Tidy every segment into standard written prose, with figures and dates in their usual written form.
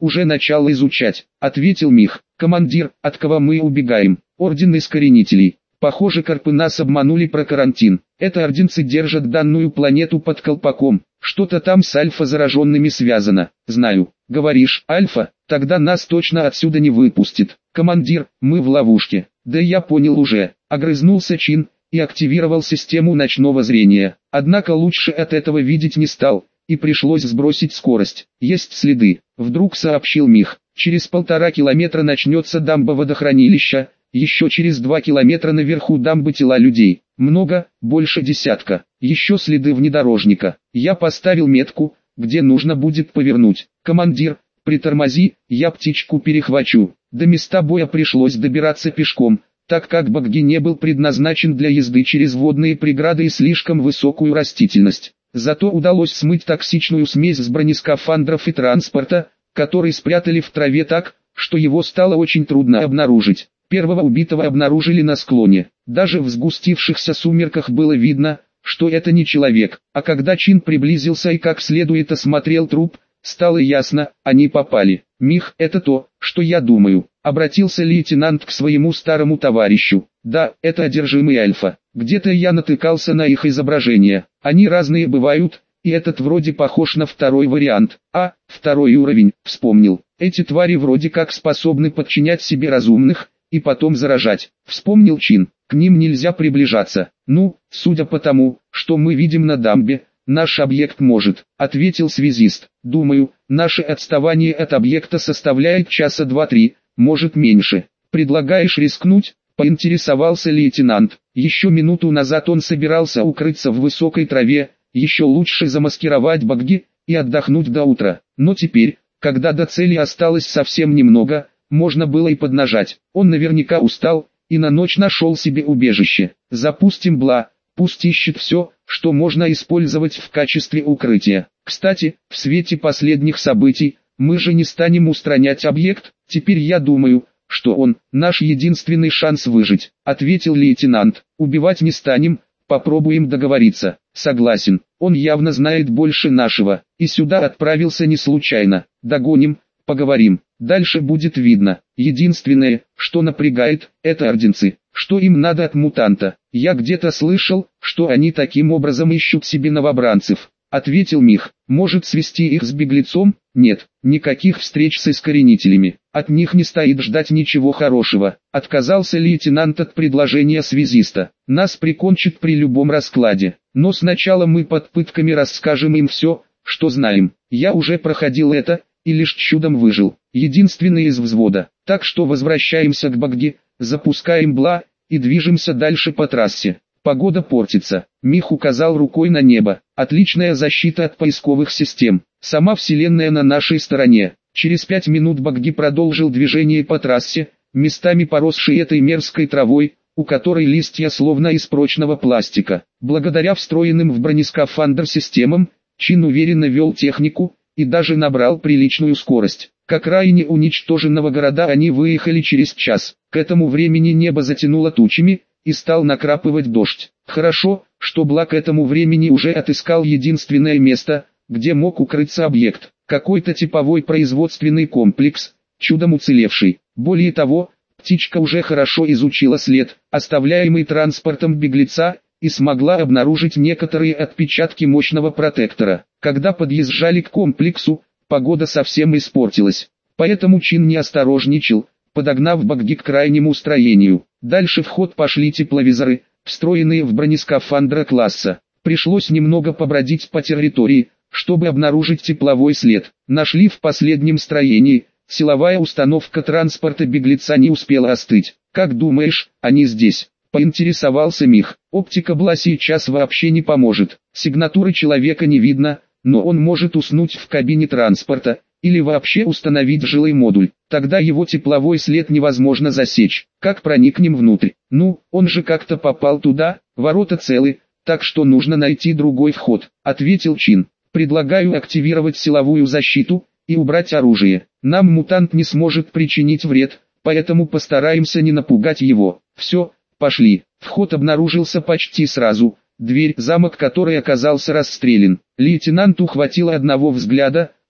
уже начал изучать, ответил Мих. Командир, от кого мы убегаем? Орден Искоренителей. Похоже, Карпы нас обманули про карантин. Это орденцы держат данную планету под колпаком. Что-то там с Альфа зараженными связано. Знаю. Говоришь, Альфа? Тогда нас точно отсюда не выпустит. Командир, мы в ловушке. Да я понял уже. Огрызнулся Чин и активировал систему ночного зрения. Однако лучше от этого видеть не стал, и пришлось сбросить скорость. Есть следы. Вдруг сообщил Мих. Через 1,5 километра начнется дамба водохранилища. Еще через 2 километра наверху дамбы тела людей. Много, больше десятка. Еще следы внедорожника. Я поставил метку, где нужно будет повернуть. Командир, притормози, я птичку перехвачу. До места боя пришлось добираться пешком, так как багги не был предназначен для езды через водные преграды и слишком высокую растительность. Зато удалось смыть токсичную смесь с бронескафандров и транспорта, который спрятали в траве так, что его стало очень трудно обнаружить. Первого убитого обнаружили на склоне. Даже в сгустившихся сумерках было видно, что это не человек. А когда Чин приблизился и как следует осмотрел труп, стало ясно, они попали. Мих, это то, что я думаю. Обратился лейтенант к своему старому товарищу. Да, это одержимый Альфа. Где-то я натыкался на их изображения. Они разные бывают, и этот вроде похож на второй вариант. А, второй уровень, вспомнил. Эти твари вроде как способны подчинять себе разумных, и потом заражать. Вспомнил Чин. К ним нельзя приближаться. Ну, судя по тому, что мы видим на дамбе, наш объект может, ответил связист. Думаю, наше отставание от объекта составляет часа 2-3, может меньше. Предлагаешь рискнуть? Поинтересовался лейтенант. Еще минуту назад он собирался укрыться в высокой траве, еще лучше замаскировать багги и отдохнуть до утра. Но теперь, когда до цели осталось совсем немного, можно было и поднажать. Он наверняка устал, и на ночь нашел себе убежище. Запустим Бла, пусть ищет все, что можно использовать в качестве укрытия. Кстати, в свете последних событий, мы же не станем устранять объект, теперь я думаю, что он, наш единственный шанс выжить, ответил лейтенант. Убивать не станем, попробуем договориться. Согласен, он явно знает больше нашего, и сюда отправился не случайно. Догоним, поговорим. Дальше будет видно. Единственное, что напрягает, это орденцы. Что им надо от мутанта? Я где-то слышал, что они таким образом ищут себе новобранцев. Ответил Мих. Может свести их с беглецом? Нет, никаких встреч с искоренителями. От них не стоит ждать ничего хорошего. Отказался лейтенант от предложения связиста. Нас прикончат при любом раскладе. Но сначала мы под пытками расскажем им все, что знаем. Я уже проходил это, и лишь чудом выжил. Единственный из взвода. Так что возвращаемся к багги, запускаем Бла, и движемся дальше по трассе. Погода портится. Мих указал рукой на небо. Отличная защита от поисковых систем. Сама вселенная на нашей стороне. Через 5 минут багги продолжил движение по трассе, местами поросшей этой мерзкой травой, у которой листья словно из прочного пластика. Благодаря встроенным в бронескафандр системам, Чин уверенно вел технику, и даже набрал приличную скорость. К окраине уничтоженного города они выехали через час. К этому времени небо затянуло тучами, и стал накрапывать дождь. Хорошо, что Бла к этому времени уже отыскал единственное место, где мог укрыться объект. Какой-то типовой производственный комплекс, чудом уцелевший. Более того, птичка уже хорошо изучила след, оставляемый транспортом беглеца, и смогла обнаружить некоторые отпечатки мощного протектора. Когда подъезжали к комплексу, погода совсем испортилась. Поэтому Чин не осторожничал, подогнав багги к крайнему строению. Дальше в ход пошли тепловизоры, встроенные в бронескафандра класса. Пришлось немного побродить по территории, чтобы обнаружить тепловой след. Нашли в последнем строении. Силовая установка транспорта беглеца не успела остыть. Как думаешь, они здесь? Поинтересовался Мих. Оптика Бла сейчас вообще не поможет. Сигнатуры человека не видно, но он может уснуть в кабине транспорта, или вообще установить жилой модуль. Тогда его тепловой след невозможно засечь. Как проникнем внутрь? Ну, он же как-то попал туда, ворота целы, так что нужно найти другой вход, ответил Чин. Предлагаю активировать силовую защиту и убрать оружие. Нам мутант не сможет причинить вред, поэтому постараемся не напугать его. Все, пошли. Вход обнаружился почти сразу. Дверь, замок которой оказался расстрелян. Лейтенанту хватило одного взгляда,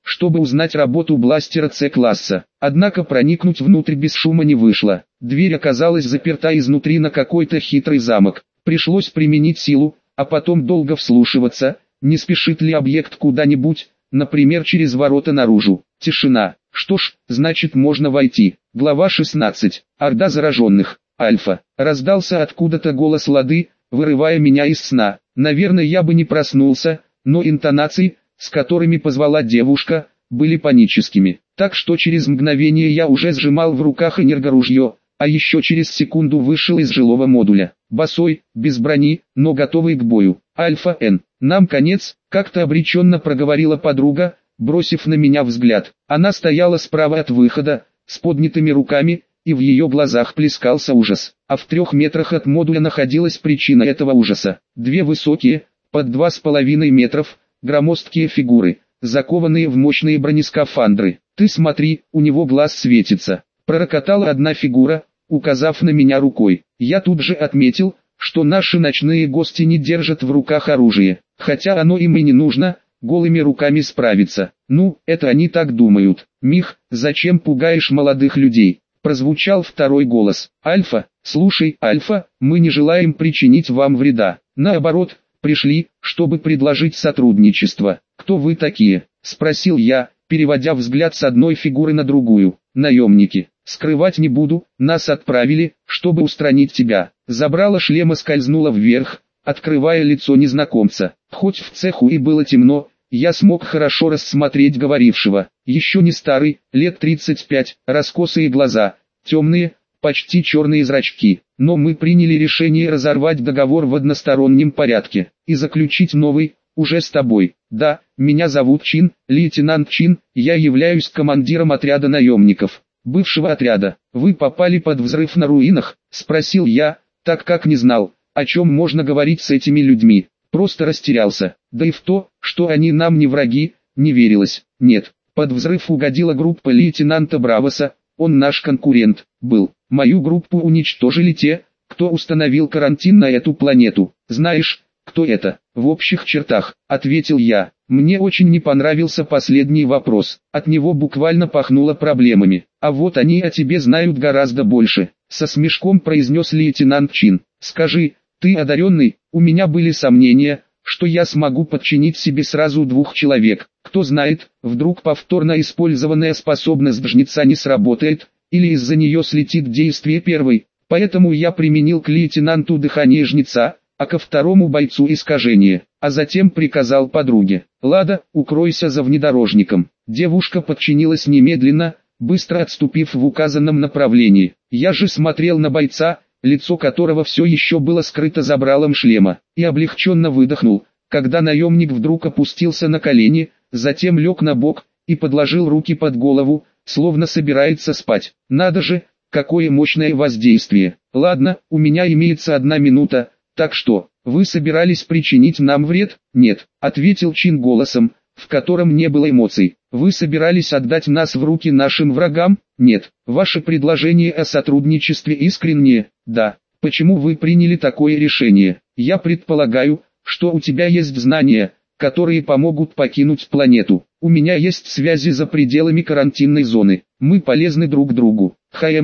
чтобы узнать работу бластера С-класса. Однако проникнуть внутрь без шума не вышло. Дверь оказалась заперта изнутри на какой-то хитрый замок. Пришлось применить силу, а потом долго вслушиваться, не спешит ли объект куда-нибудь, например через ворота наружу. Тишина. Что ж, значит можно войти. Глава 16. Орда зараженных. Альфа. Раздался откуда-то голос Лады, вырывая меня из сна. Наверное, я бы не проснулся, но интонации, с которыми позвала девушка, были паническими. Так что через мгновение я уже сжимал в руках энергоружье, а еще через секунду вышел из жилого модуля. Босой, без брони, но готовый к бою. Альфа Н. Нам конец, как-то обреченно проговорила подруга, бросив на меня взгляд. Она стояла справа от выхода, с поднятыми руками, и в ее глазах плескался ужас. А в 3 метрах от модуля находилась причина этого ужаса. 2 высокие, под 2,5 метров, громоздкие фигуры, закованные в мощные бронескафандры. «Ты смотри, у него глаз светится», — пророкотала одна фигура, указав на меня рукой. Я тут же отметил, что наши ночные гости не держат в руках оружие, хотя оно им и не нужно, голыми руками справиться. Ну, это они так думают. «Мих, зачем пугаешь молодых людей?» Прозвучал второй голос. «Альфа, слушай, Альфа, мы не желаем причинить вам вреда. Наоборот, пришли, чтобы предложить сотрудничество». «Кто вы такие?» — спросил я, переводя взгляд с одной фигуры на другую. «Наемники. Скрывать не буду, нас отправили, чтобы устранить тебя». Забрало шлема скользнуло вверх, открывая лицо незнакомца. Хоть в цеху и было темно, я смог хорошо рассмотреть говорившего. Еще не старый, лет 35, раскосые глаза, темные, почти черные зрачки. Но мы приняли решение разорвать договор в одностороннем порядке и заключить новый, уже с тобой. Да, меня зовут Чин, лейтенант Чин, я являюсь командиром отряда наемников. Бывшего отряда. Вы попали под взрыв на руинах? Спросил я, так как не знал, о чем можно говорить с этими людьми. Просто растерялся. Да и в то, что они нам не враги, не верилось. Нет, под взрыв угодила группа лейтенанта Бравоса, он наш конкурент, был. Мою группу уничтожили те, кто установил карантин на эту планету. Знаешь, кто это? В общих чертах, ответил я. Мне очень не понравился последний вопрос. От него буквально пахнуло проблемами. А вот они о тебе знают гораздо больше. Со смешком произнес лейтенант Чин. Скажи, ты одаренный? У меня были сомнения, что я смогу подчинить себе сразу 2 человек. Кто знает, вдруг повторно использованная способность жнеца не сработает, или из-за нее слетит действие первой. Поэтому я применил к лейтенанту дыхание жнеца, а ко второму бойцу искажение, а затем приказал подруге: «Лада, укройся за внедорожником». Девушка подчинилась немедленно, быстро отступив в указанном направлении. Я же смотрел на бойца, лицо которого все еще было скрыто забралом шлема, и облегченно выдохнул, когда наемник вдруг опустился на колени, затем лег на бок и подложил руки под голову, словно собирается спать. Надо же, какое мощное воздействие. Ладно, у меня имеется 1 минута. «Так что, вы собирались причинить нам вред?» «Нет», — ответил Чин голосом, в котором не было эмоций. «Вы собирались отдать нас в руки нашим врагам?» «Нет». «Ваше предложение о сотрудничестве искреннее?» «Да». «Почему вы приняли такое решение?» «Я предполагаю, что у тебя есть знания, которые помогут покинуть планету. У меня есть связи за пределами карантинной зоны. Мы полезны друг другу».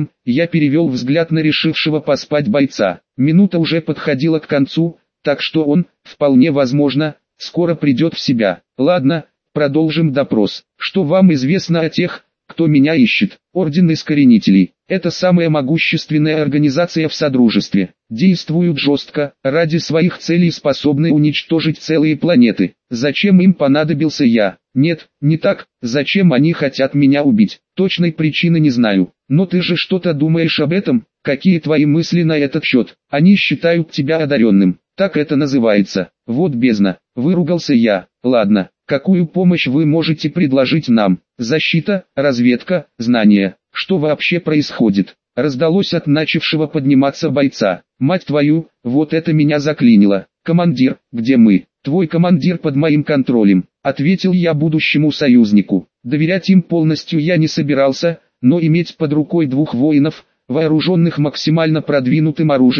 Я перевел взгляд на решившего поспать бойца. Минута уже подходила к концу, так что он, вполне возможно, скоро придет в себя. Ладно, продолжим допрос. Что вам известно о тех, кто меня ищет? Орден Искоренителей. Это самая могущественная организация в Содружестве. Действуют жестко, ради своих целей способны уничтожить целые планеты. Зачем им понадобился я? Нет, не так. Зачем они хотят меня убить? Точной причины не знаю. Но ты же что-то думаешь об этом? Какие твои мысли на этот счет? Они считают тебя одаренным. Так это называется. Вот бездна. Выругался я. Ладно, какую помощь вы можете предложить нам? Защита, разведка, знания. Что вообще происходит? Раздалось от начавшего подниматься бойца. Мать твою, вот это меня заклинило. Командир, где мы? Твой командир под моим контролем, ответил я будущему союзнику. Доверять им полностью я не собирался, но иметь под рукой 2 воинов, вооруженных максимально продвинутым оружием,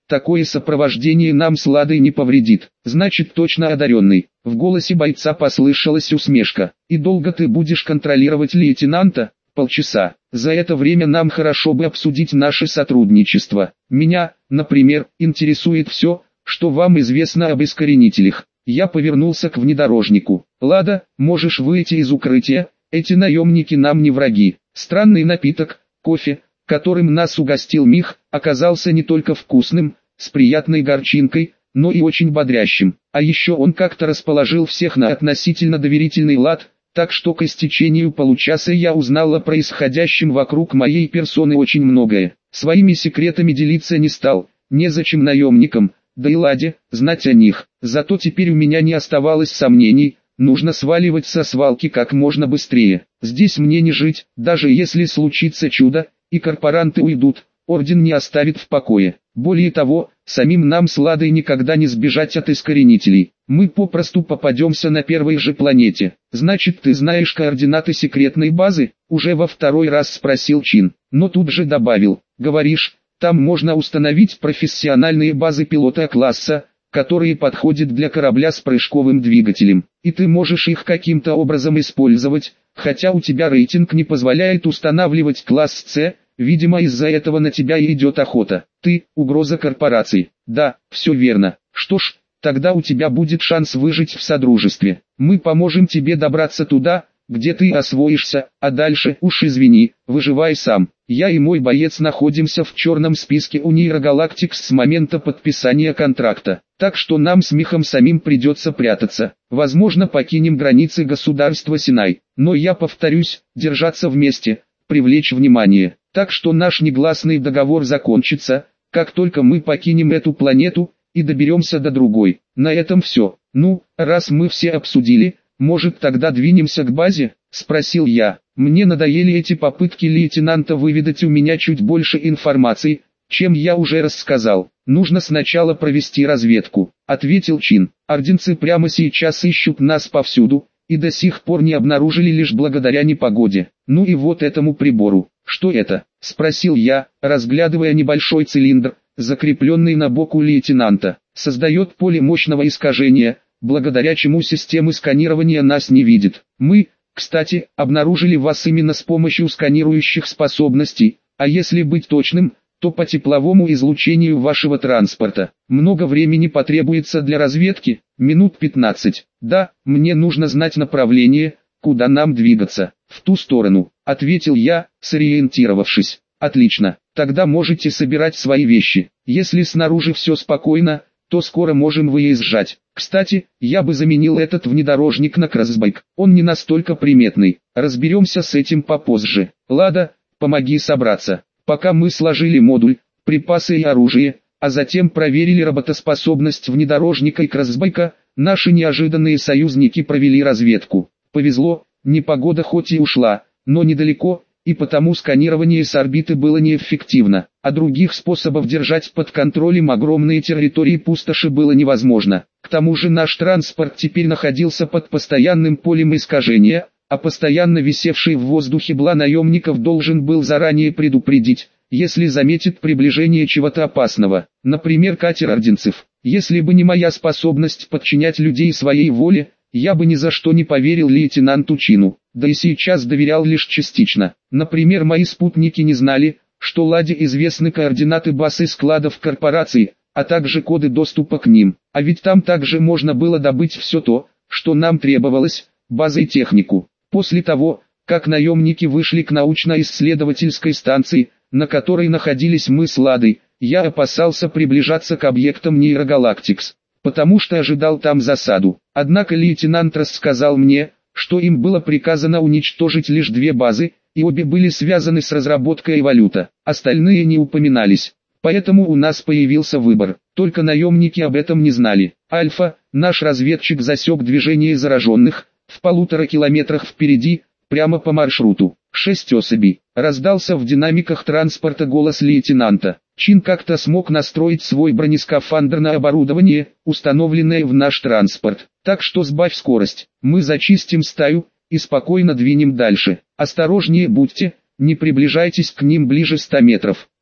такое сопровождение нам с Ладой не повредит. Значит, точно одаренный. В голосе бойца послышалась усмешка. И долго ты будешь контролировать лейтенанта? Полчаса. За это время нам хорошо бы обсудить наше сотрудничество. Меня, например, интересует все, что вам известно об искоренителях. Я повернулся к внедорожнику. Лада, можешь выйти из укрытия, эти наемники нам не враги. Странный напиток, кофе, которым нас угостил Мих, оказался не только вкусным, с приятной горчинкой, но и очень бодрящим. А еще он как-то расположил всех на относительно доверительный лад, так что к истечению получаса я узнал о происходящем вокруг моей персоны очень многое. Своими секретами делиться не стал, незачем наемникам, да и Ладе, знать о них. Зато теперь у меня не оставалось сомнений, нужно сваливать со свалки как можно быстрее. Здесь мне не жить, даже если случится чудо, и корпоранты уйдут, орден не оставит в покое. Более того, самим нам с Ладой никогда не сбежать от искоренителей. Мы попросту попадемся на первой же планете. Значит, ты знаешь координаты секретной базы? Уже во второй раз спросил Чин, но тут же добавил, говоришь, там можно установить профессиональные базы пилота класса, которые подходят для корабля с прыжковым двигателем. И ты можешь их каким-то образом использовать, хотя у тебя рейтинг не позволяет устанавливать класс С, видимо из-за этого на тебя и идет охота. Ты – угроза корпорации. Да, все верно. Что ж, тогда у тебя будет шанс выжить в Содружестве. Мы поможем тебе добраться туда, где ты освоишься, а дальше, уж извини, выживай сам. Я и мой боец находимся в черном списке у Нейрогалактикс с момента подписания контракта, так что нам с Михом самим придется прятаться. Возможно, покинем границы государства Синай, но я повторюсь, держаться вместе, привлечь внимание. Так что наш негласный договор закончится, как только мы покинем эту планету и доберемся до другой. На этом все. Ну, раз мы все обсудили, может тогда двинемся к базе? Спросил я. Мне надоели эти попытки лейтенанта выведать у меня чуть больше информации, чем я уже рассказал. Нужно сначала провести разведку, ответил Чин. Орденцы прямо сейчас ищут нас повсюду, и до сих пор не обнаружили лишь благодаря непогоде. Ну и вот этому прибору. Что это? Спросил я, разглядывая небольшой цилиндр, закрепленный на боку лейтенанта. Создает поле мощного искажения, благодаря чему системы сканирования нас не видит. Мы, кстати, обнаружили вас именно с помощью сканирующих способностей, а если быть точным, то по тепловому излучению вашего транспорта. Много времени потребуется для разведки, минут 15. Да, мне нужно знать направление, куда нам двигаться. В ту сторону, ответил я, сориентировавшись. Отлично, тогда можете собирать свои вещи. Если снаружи все спокойно, то скоро можем выезжать. Кстати, я бы заменил этот внедорожник на кроссбайк. Он не настолько приметный. Разберемся с этим попозже. Лада, помоги собраться. Пока мы сложили модуль, припасы и оружие, а затем проверили работоспособность внедорожника и кроссбайка, наши неожиданные союзники провели разведку. Повезло, непогода хоть и ушла, но недалеко, и потому сканирование с орбиты было неэффективно, а других способов держать под контролем огромные территории пустоши было невозможно. К тому же наш транспорт теперь находился под постоянным полем искажения, а постоянно висевший в воздухе бла наемников должен был заранее предупредить, если заметит приближение чего-то опасного, например катер орденцев. Если бы не моя способность подчинять людей своей воле, я бы ни за что не поверил лейтенанту Чину, да и сейчас доверял лишь частично. Например, мои спутники не знали, что Ладе известны координаты баз и складов корпорации, а также коды доступа к ним. А ведь там также можно было добыть все то, что нам требовалось, базы и технику. После того, как наемники вышли к научно-исследовательской станции, на которой находились мы с Ладой, я опасался приближаться к объектам Нейрогалактикс, потому что ожидал там засаду. Однако лейтенант рассказал мне, что им было приказано уничтожить лишь 2 базы, и обе были связаны с разработкой эволюта, остальные не упоминались. Поэтому у нас появился выбор, только наемники об этом не знали. Альфа, наш разведчик, засек движение зараженных, в 1,5 километрах впереди, прямо по маршруту. 6 особей. Раздался в динамиках транспорта голос лейтенанта. Чин как-то смог настроить свой бронескафандр на оборудование, установленное в наш транспорт. Так что сбавь скорость. Мы зачистим стаю и спокойно двинем дальше. Осторожнее будьте, не приближайтесь к ним ближе 100 метров.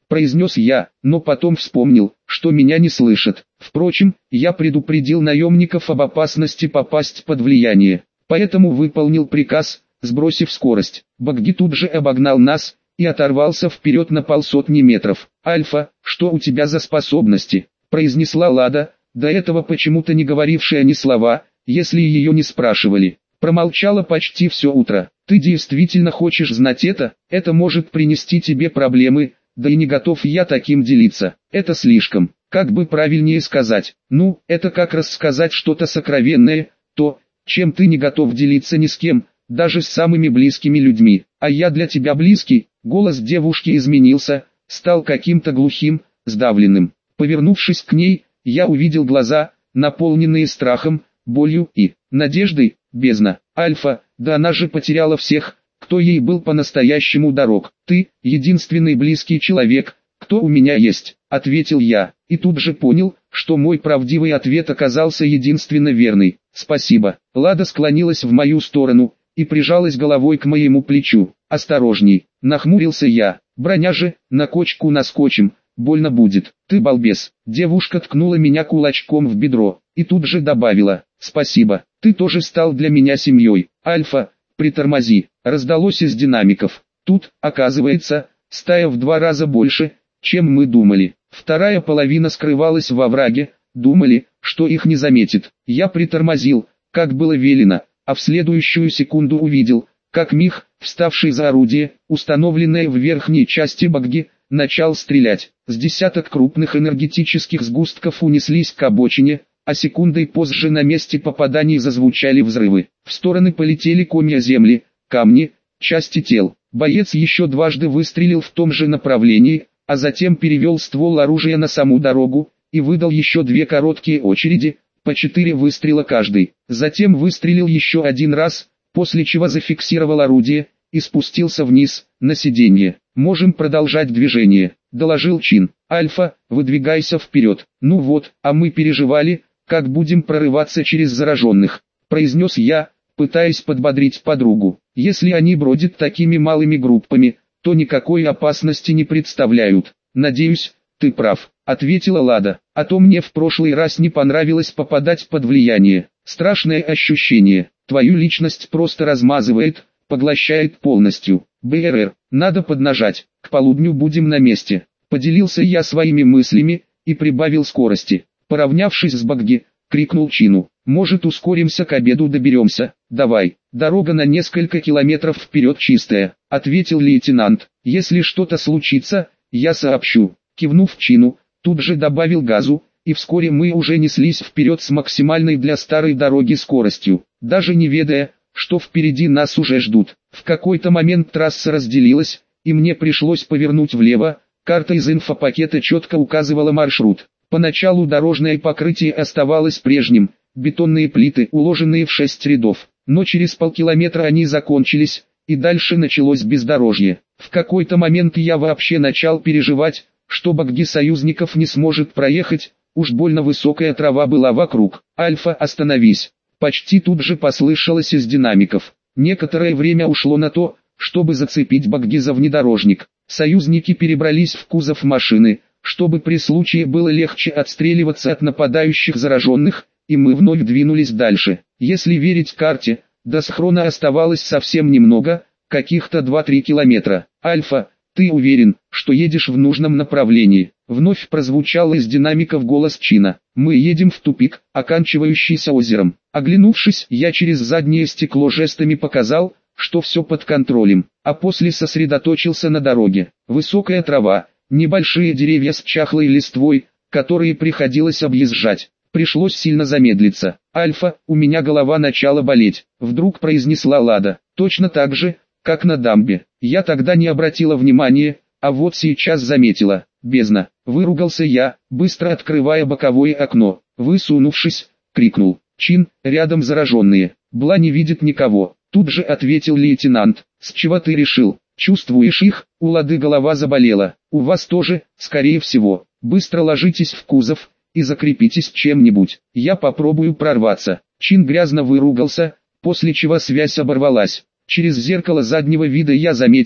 произнес я, но потом вспомнил, что меня не слышат. Впрочем, я предупредил наемников об опасности попасть под влияние, поэтому выполнил приказ, сбросив скорость. Багги тут же обогнал нас и оторвался вперед на 500 метров. «Альфа, что у тебя за способности?» – произнесла Лада, до этого почему-то не говорившая ни слова, если ее не спрашивали. Промолчала почти все утро. «Ты действительно хочешь знать это? Это может принести тебе проблемы, да и не готов я таким делиться. Это слишком, как бы правильнее сказать. Ну, это как рассказать что-то сокровенное, то, чем ты не готов делиться ни с кем, даже с самыми близкими людьми. А я для тебя близкий». Голос девушки изменился, стал каким-то глухим, сдавленным. Повернувшись к ней, я увидел глаза, наполненные страхом, болью и надеждой. Бездна. «Альфа, да она же потеряла всех, кто ей был по-настоящему дорог. Ты — единственный близкий человек, кто у меня есть», — ответил я, и тут же понял, что мой правдивый ответ оказался единственно верный. «Спасибо». Лада склонилась в мою сторону и прижалась головой к моему плечу. «Осторожней», — нахмурился я, «броня же, на кочку наскочим, больно будет». «Ты балбес». Девушка ткнула меня кулачком в бедро и тут же добавила: «Спасибо, ты тоже стал для меня семьей». «Альфа, притормози», раздалось из динамиков. Тут, оказывается, стая в 2 раза больше, чем мы думали. Вторая половина скрывалась во враге, думали, что их не заметит. Я притормозил, как было велено, а в следующую секунду увидел, как Мих, вставший за орудие, установленное в верхней части багги, начал стрелять. С десяток крупных энергетических сгустков унеслись к обочине, а секундой позже на месте попаданий зазвучали взрывы. В стороны полетели комья земли, камни, части тел. Боец еще дважды выстрелил в том же направлении, а затем перевел ствол оружия на саму дорогу и выдал еще 2 короткие очереди, по 4 выстрела каждый. Затем выстрелил еще 1 раз, после чего зафиксировал орудие и спустился вниз, на сиденье. «Можем продолжать движение», — доложил Чин. «Альфа, выдвигайся вперед». «Ну вот, а мы переживали, как будем прорываться через зараженных», — произнес я, пытаясь подбодрить подругу. «Если они бродят такими малыми группами, то никакой опасности не представляют». «Надеюсь, ты прав», — ответила Лада. «А то мне в прошлый раз не понравилось попадать под влияние. Страшное ощущение. Твою личность просто размазывает, поглощает полностью. БРР, надо поднажать, к полудню будем на месте». Поделился я своими мыслями и прибавил скорости. Поравнявшись с багги, крикнул Чину: «Может, ускоримся, к обеду доберемся?» «Давай, дорога на несколько километров вперед чистая», — ответил лейтенант. «Если что-то случится, я сообщу». Кивнув Чину, тут же добавил газу, и вскоре мы уже неслись вперед с максимальной для старой дороги скоростью, даже не ведая, что впереди нас уже ждут. В какой-то момент трасса разделилась, и мне пришлось повернуть влево. Карта из инфопакета четко указывала маршрут. Поначалу дорожное покрытие оставалось прежним, бетонные плиты, уложенные в 6 рядов, но через полкилометра они закончились, и дальше началось бездорожье. В какой-то момент я вообще начал переживать, что багги союзников не сможет проехать, уж больно высокая трава была вокруг. «Альфа, остановись!» Почти тут же послышалось из динамиков. Некоторое время ушло на то, чтобы зацепить багги за внедорожник. Союзники перебрались в кузов машины, чтобы при случае было легче отстреливаться от нападающих зараженных, и мы вновь двинулись дальше. Если верить карте, до схрона оставалось совсем немного, каких-то 2-3 километра. «Альфа, ты уверен, что едешь в нужном направлении?» Вновь прозвучал из динамиков голос Чина. «Мы едем в тупик, оканчивающийся озером». Оглянувшись, я через заднее стекло жестами показал, что все под контролем, а после сосредоточился на дороге. Высокая трава, небольшие деревья с чахлой листвой, которые приходилось объезжать. Пришлось сильно замедлиться. «Альфа, у меня голова начала болеть», — вдруг произнесла Лада. «Точно так же, как на дамбе». Я тогда не обратила внимания, а вот сейчас заметила. «Бездна», — выругался я, быстро открывая боковое окно. Высунувшись, крикнул: «Чин, рядом зараженные». «Бла не видит никого», — тут же ответил лейтенант. «С чего ты решил? Чувствуешь их?» У Лады голова заболела. «У вас тоже, скорее всего. Быстро ложитесь в кузов и закрепитесь чем-нибудь. Я попробую прорваться». Чин грязно выругался, после чего связь оборвалась. Через зеркало заднего вида я заметил,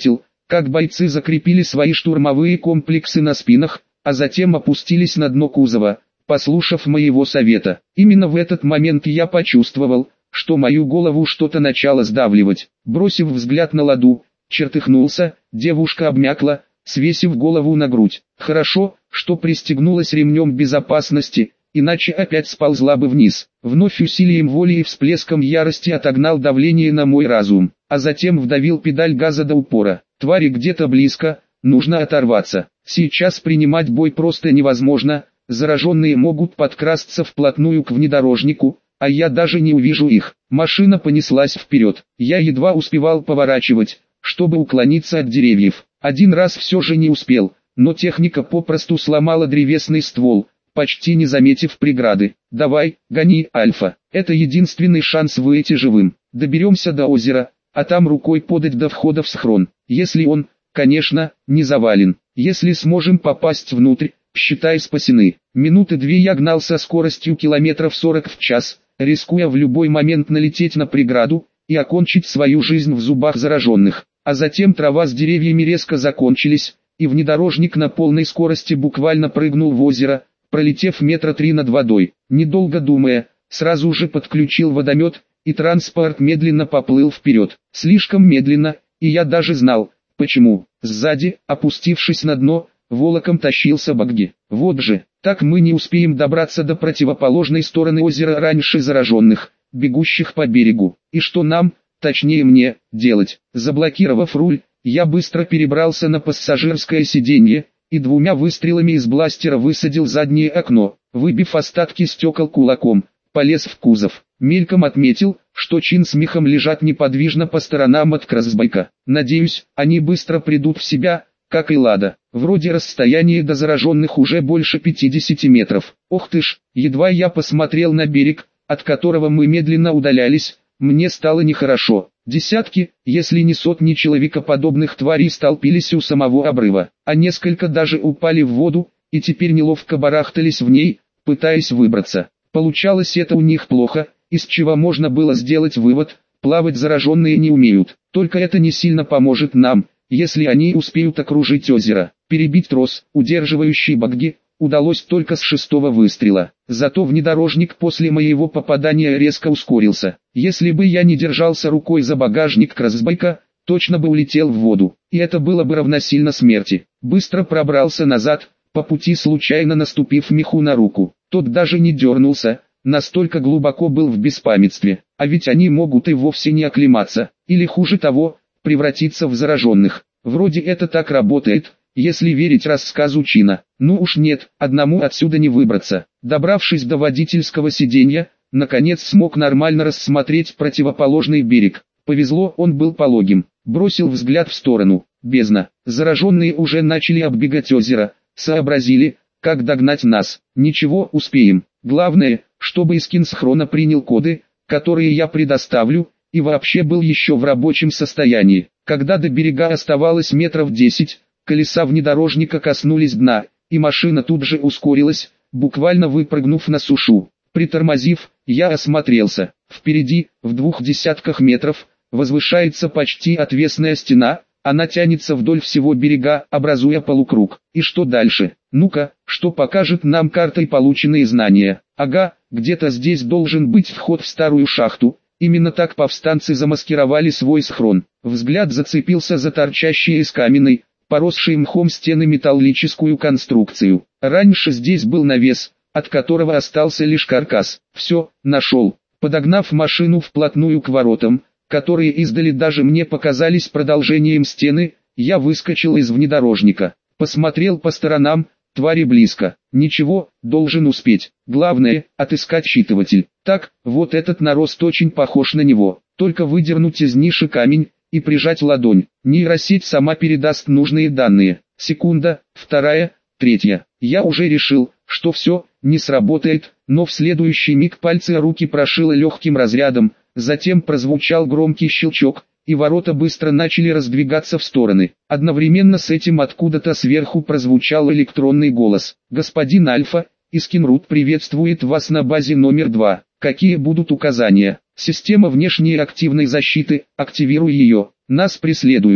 как бойцы закрепили свои штурмовые комплексы на спинах, а затем опустились на дно кузова, послушав моего совета. Именно в этот момент я почувствовал, что мою голову что-то начало сдавливать. Бросив взгляд на ладу, чертыхнулся, девушка обмякла, свесив голову на грудь. Хорошо, что пристегнулась ремнем безопасности, иначе опять сползла бы вниз. Вновь усилием воли и всплеском ярости отогнал давление на мой разум, а затем вдавил педаль газа до упора. Твари где-то близко, нужно оторваться. Сейчас принимать бой просто невозможно, зараженные могут подкрасться вплотную к внедорожнику, а я даже не увижу их. Машина понеслась вперед. Я едва успевал поворачивать, чтобы уклониться от деревьев. Один раз все же не успел, но техника попросту сломала древесный ствол, почти не заметив преграды. «Давай, гони, Альфа, это единственный шанс выйти живым. Доберемся до озера, а там рукой подать до входа в схрон. Если он, конечно, не завален. Если сможем попасть внутрь, считай спасены». Минуты 2 я гнал со скоростью километров 40 в час, рискуя в любой момент налететь на преграду и окончить свою жизнь в зубах зараженных. А затем трава с деревьями резко закончились, и внедорожник на полной скорости буквально прыгнул в озеро, пролетев метра 3 над водой. Недолго думая, сразу же подключил водомет, и транспорт медленно поплыл вперед. Слишком медленно, и я даже знал, почему. Сзади, опустившись на дно, волоком тащился Багги. Вот же, так мы не успеем добраться до противоположной стороны озера раньше зараженных, бегущих по берегу. И что нам, точнее мне, делать? Заблокировав руль, я быстро перебрался на пассажирское сиденье, и 2 выстрелами из бластера высадил заднее окно, выбив остатки стекол кулаком, полез в кузов. Мельком отметил, что Чин с Михом лежат неподвижно по сторонам от кроссбайка. Надеюсь, они быстро придут в себя, как и Лада. Вроде расстояние до зараженных уже больше 50 метров. Ох ты ж, едва я посмотрел на берег, от которого мы медленно удалялись, мне стало нехорошо. Десятки, если не сотни человекоподобных тварей столпились у самого обрыва, а несколько даже упали в воду, и теперь неловко барахтались в ней, пытаясь выбраться. Получалось это у них плохо, из чего можно было сделать вывод: плавать зараженные не умеют. Только это не сильно поможет нам, если они успеют окружить озеро. Перебить трос, удерживающий Багги, удалось только с 6-го выстрела. Зато внедорожник после моего попадания резко ускорился. Если бы я не держался рукой за багажник кроссбайка, точно бы улетел в воду, и это было бы равносильно смерти. Быстро пробрался назад, по пути случайно наступив Миху на руку. Тот даже не дернулся, настолько глубоко был в беспамятстве. А ведь они могут и вовсе не оклематься, или хуже того, превратиться в зараженных. Вроде это так работает, если верить рассказу Чина. Ну уж нет, одному отсюда не выбраться. Добравшись до водительского сиденья, наконец смог нормально рассмотреть противоположный берег. Повезло, он был пологим. Бросил взгляд в сторону. Бездна. Зараженные уже начали оббегать озеро. Сообразили, как догнать нас. Ничего, успеем. Главное, чтобы Искин схрона принял коды, которые я предоставлю, и вообще был еще в рабочем состоянии. Когда до берега оставалось метров 10, колеса внедорожника коснулись дна, и машина тут же ускорилась, буквально выпрыгнув на сушу. Притормозив, я осмотрелся. Впереди, в 200 метров, возвышается почти отвесная стена, она тянется вдоль всего берега, образуя полукруг. И что дальше? Ну-ка, что покажет нам картой полученные знания? Ага, где-то здесь должен быть вход в старую шахту. Именно так повстанцы замаскировали свой схрон. Взгляд зацепился за торчащие из каменной, поросшей мхом стены металлическую конструкцию. Раньше здесь был навес, от которого остался лишь каркас. Все, нашел. Подогнав машину вплотную к воротам, которые издали даже мне показались продолжением стены, я выскочил из внедорожника. Посмотрел по сторонам, твари близко. Ничего, должен успеть. Главное, отыскать считыватель. Так, вот этот нарост очень похож на него. Только выдернуть из ниши камень и прижать ладонь. Нейросеть сама передаст нужные данные. Секунда, вторая, третья. Я уже решил, что все, не сработает, но в следующий миг пальцы руки прошило легким разрядом, затем прозвучал громкий щелчок, и ворота быстро начали раздвигаться в стороны. Одновременно с этим откуда-то сверху прозвучал электронный голос. «Господин Альфа, Искин приветствует вас на базе номер 2. Какие будут указания? Система внешней активной защиты, активируй ее. Нас преследуют.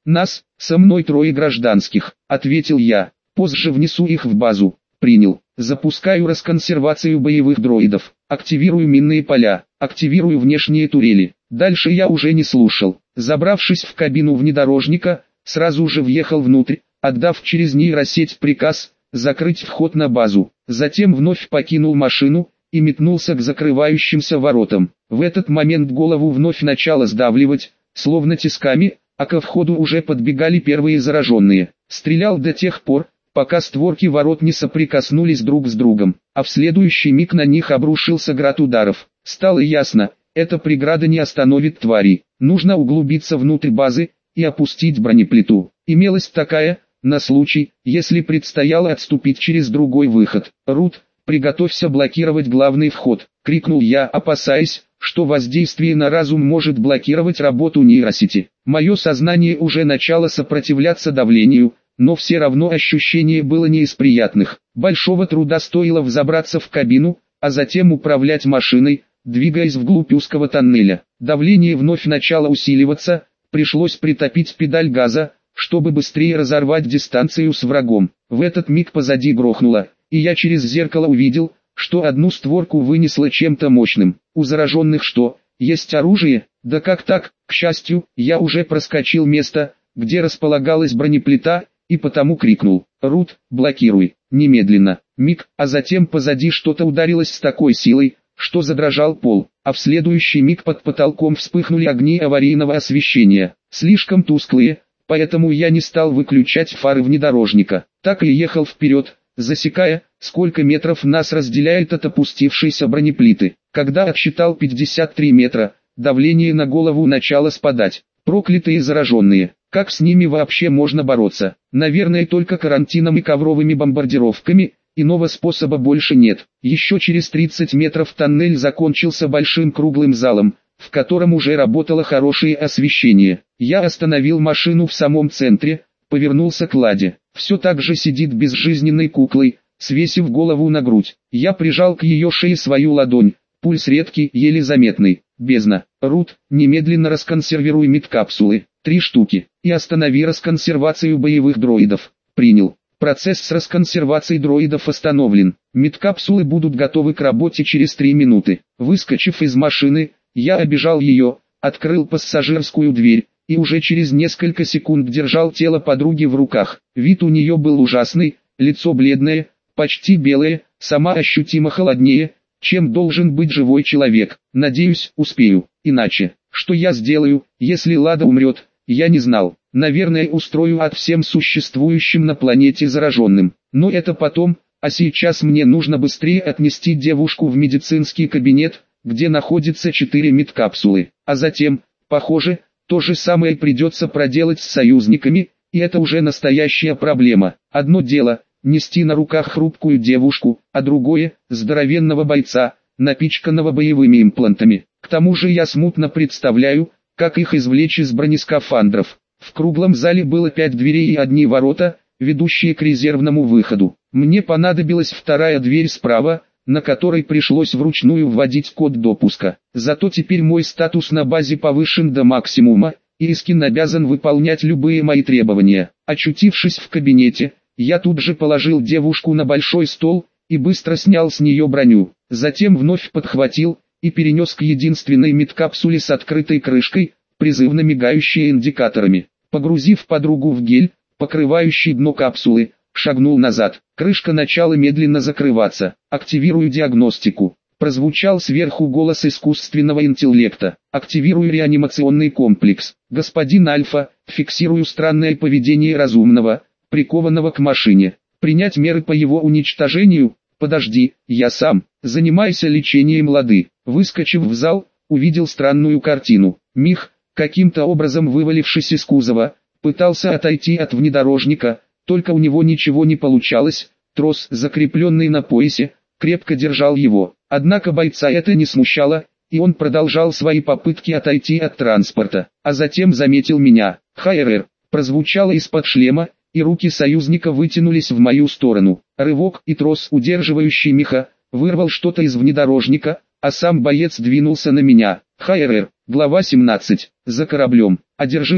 «Нас, со мной трое гражданских», — ответил я. «Позже внесу их в базу». «Принял. Запускаю расконсервацию боевых дроидов. Активирую минные поля. Активирую внешние турели». Дальше я уже не слушал. Забравшись в кабину внедорожника, сразу же въехал внутрь, отдав через нейросеть приказ закрыть вход на базу. Затем вновь покинул машину и метнулся к закрывающимся воротам. В этот момент голову вновь начало сдавливать, словно тисками, а ко входу уже подбегали первые зараженные. Стрелял до тех пор, пока створки ворот не соприкоснулись друг с другом, а в следующий миг на них обрушился град ударов. Стало ясно, эта преграда не остановит тварей. Нужно углубиться внутрь базы и опустить бронеплиту. Имелась такая, на случай, если предстояло отступить через другой выход. «Рут, приготовься блокировать главный вход», — крикнул я, опасаясь, что воздействие на разум может блокировать работу нейросети. Мое сознание уже начало сопротивляться давлению, но все равно ощущение было не из приятных. Большого труда стоило взобраться в кабину, а затем управлять машиной, двигаясь вглубь узкого тоннеля. Давление вновь начало усиливаться, пришлось притопить педаль газа, чтобы быстрее разорвать дистанцию с врагом. В этот миг позади грохнуло, и я через зеркало увидел, что одну створку вынесло чем-то мощным. У зараженных что, есть оружие? Да как так? К счастью, я уже проскочил место, где располагалась бронеплита, и потому крикнул: «Рут, блокируй, немедленно!» Миг, а затем позади что-то ударилось с такой силой, что задрожал пол, а в следующий миг под потолком вспыхнули огни аварийного освещения, слишком тусклые, поэтому я не стал выключать фары внедорожника, так и ехал вперед, засекая, сколько метров нас разделяет от опустившейся бронеплиты. Когда отсчитал 53 метра, давление на голову начало спадать. Проклятые зараженные, как с ними вообще можно бороться? Наверное, только карантином и ковровыми бомбардировками. Иного способа больше нет. Еще через 30 метров тоннель закончился большим круглым залом, в котором уже работало хорошее освещение. Я остановил машину в самом центре, повернулся к Ладе. Все так же сидит безжизненной куклой, свесив голову на грудь. Я прижал к ее шее свою ладонь, пульс редкий, еле заметный. Бездна. Рут, немедленно расконсервируй медкапсулы, 3 штуки, и останови расконсервацию боевых дроидов. Принял. Процесс с расконсервацией дроидов остановлен. Медкапсулы будут готовы к работе через 3 минуты. Выскочив из машины, я обежал ее, открыл пассажирскую дверь, и уже через несколько секунд держал тело подруги в руках. Вид у нее был ужасный, лицо бледное, почти белое, сама ощутимо холоднее, чем должен быть живой человек. Надеюсь, успею. Иначе, что я сделаю, если Лада умрет, я не знал. Наверное, устрою ад всем существующим на планете зараженным. Но это потом, а сейчас мне нужно быстрее отнести девушку в медицинский кабинет, где находится 4 медкапсулы. А затем, похоже, то же самое придется проделать с союзниками, и это уже настоящая проблема. Одно дело — нести на руках хрупкую девушку, а другое — здоровенного бойца, напичканного боевыми имплантами. К тому же я смутно представляю, как их извлечь из бронескафандров. В круглом зале было 5 дверей и одни ворота, ведущие к резервному выходу. Мне понадобилась вторая дверь справа, на которой пришлось вручную вводить код допуска. Зато теперь мой статус на базе повышен до максимума, и Искин обязан выполнять любые мои требования. Очутившись в кабинете, я тут же положил девушку на большой стол и быстро снял с нее броню. Затем вновь подхватил и перенес к единственной медкапсуле с открытой крышкой, призывно мигающей индикаторами. Погрузив подругу в гель, покрывающий дно капсулы, шагнул назад. Крышка начала медленно закрываться. «Активирую диагностику». Прозвучал сверху голос искусственного интеллекта. «Активирую реанимационный комплекс». «Господин Альфа, фиксирую странное поведение разумного, прикованного к машине. Принять меры по его уничтожению?» «Подожди, я сам. Занимайся лечением Лады». Выскочив в зал, увидел странную картину. Мих, каким-то образом вывалившись из кузова, пытался отойти от внедорожника, только у него ничего не получалось. Трос, закрепленный на поясе, крепко держал его. Однако бойца это не смущало, и он продолжал свои попытки отойти от транспорта. А затем заметил меня. «ХРР» прозвучало из-под шлема, и руки союзника вытянулись в мою сторону. Рывок, и трос, удерживающий Миха, вырвал что-то из внедорожника, а сам боец двинулся на меня. ХРР, глава 17. За кораблем. Одержимый,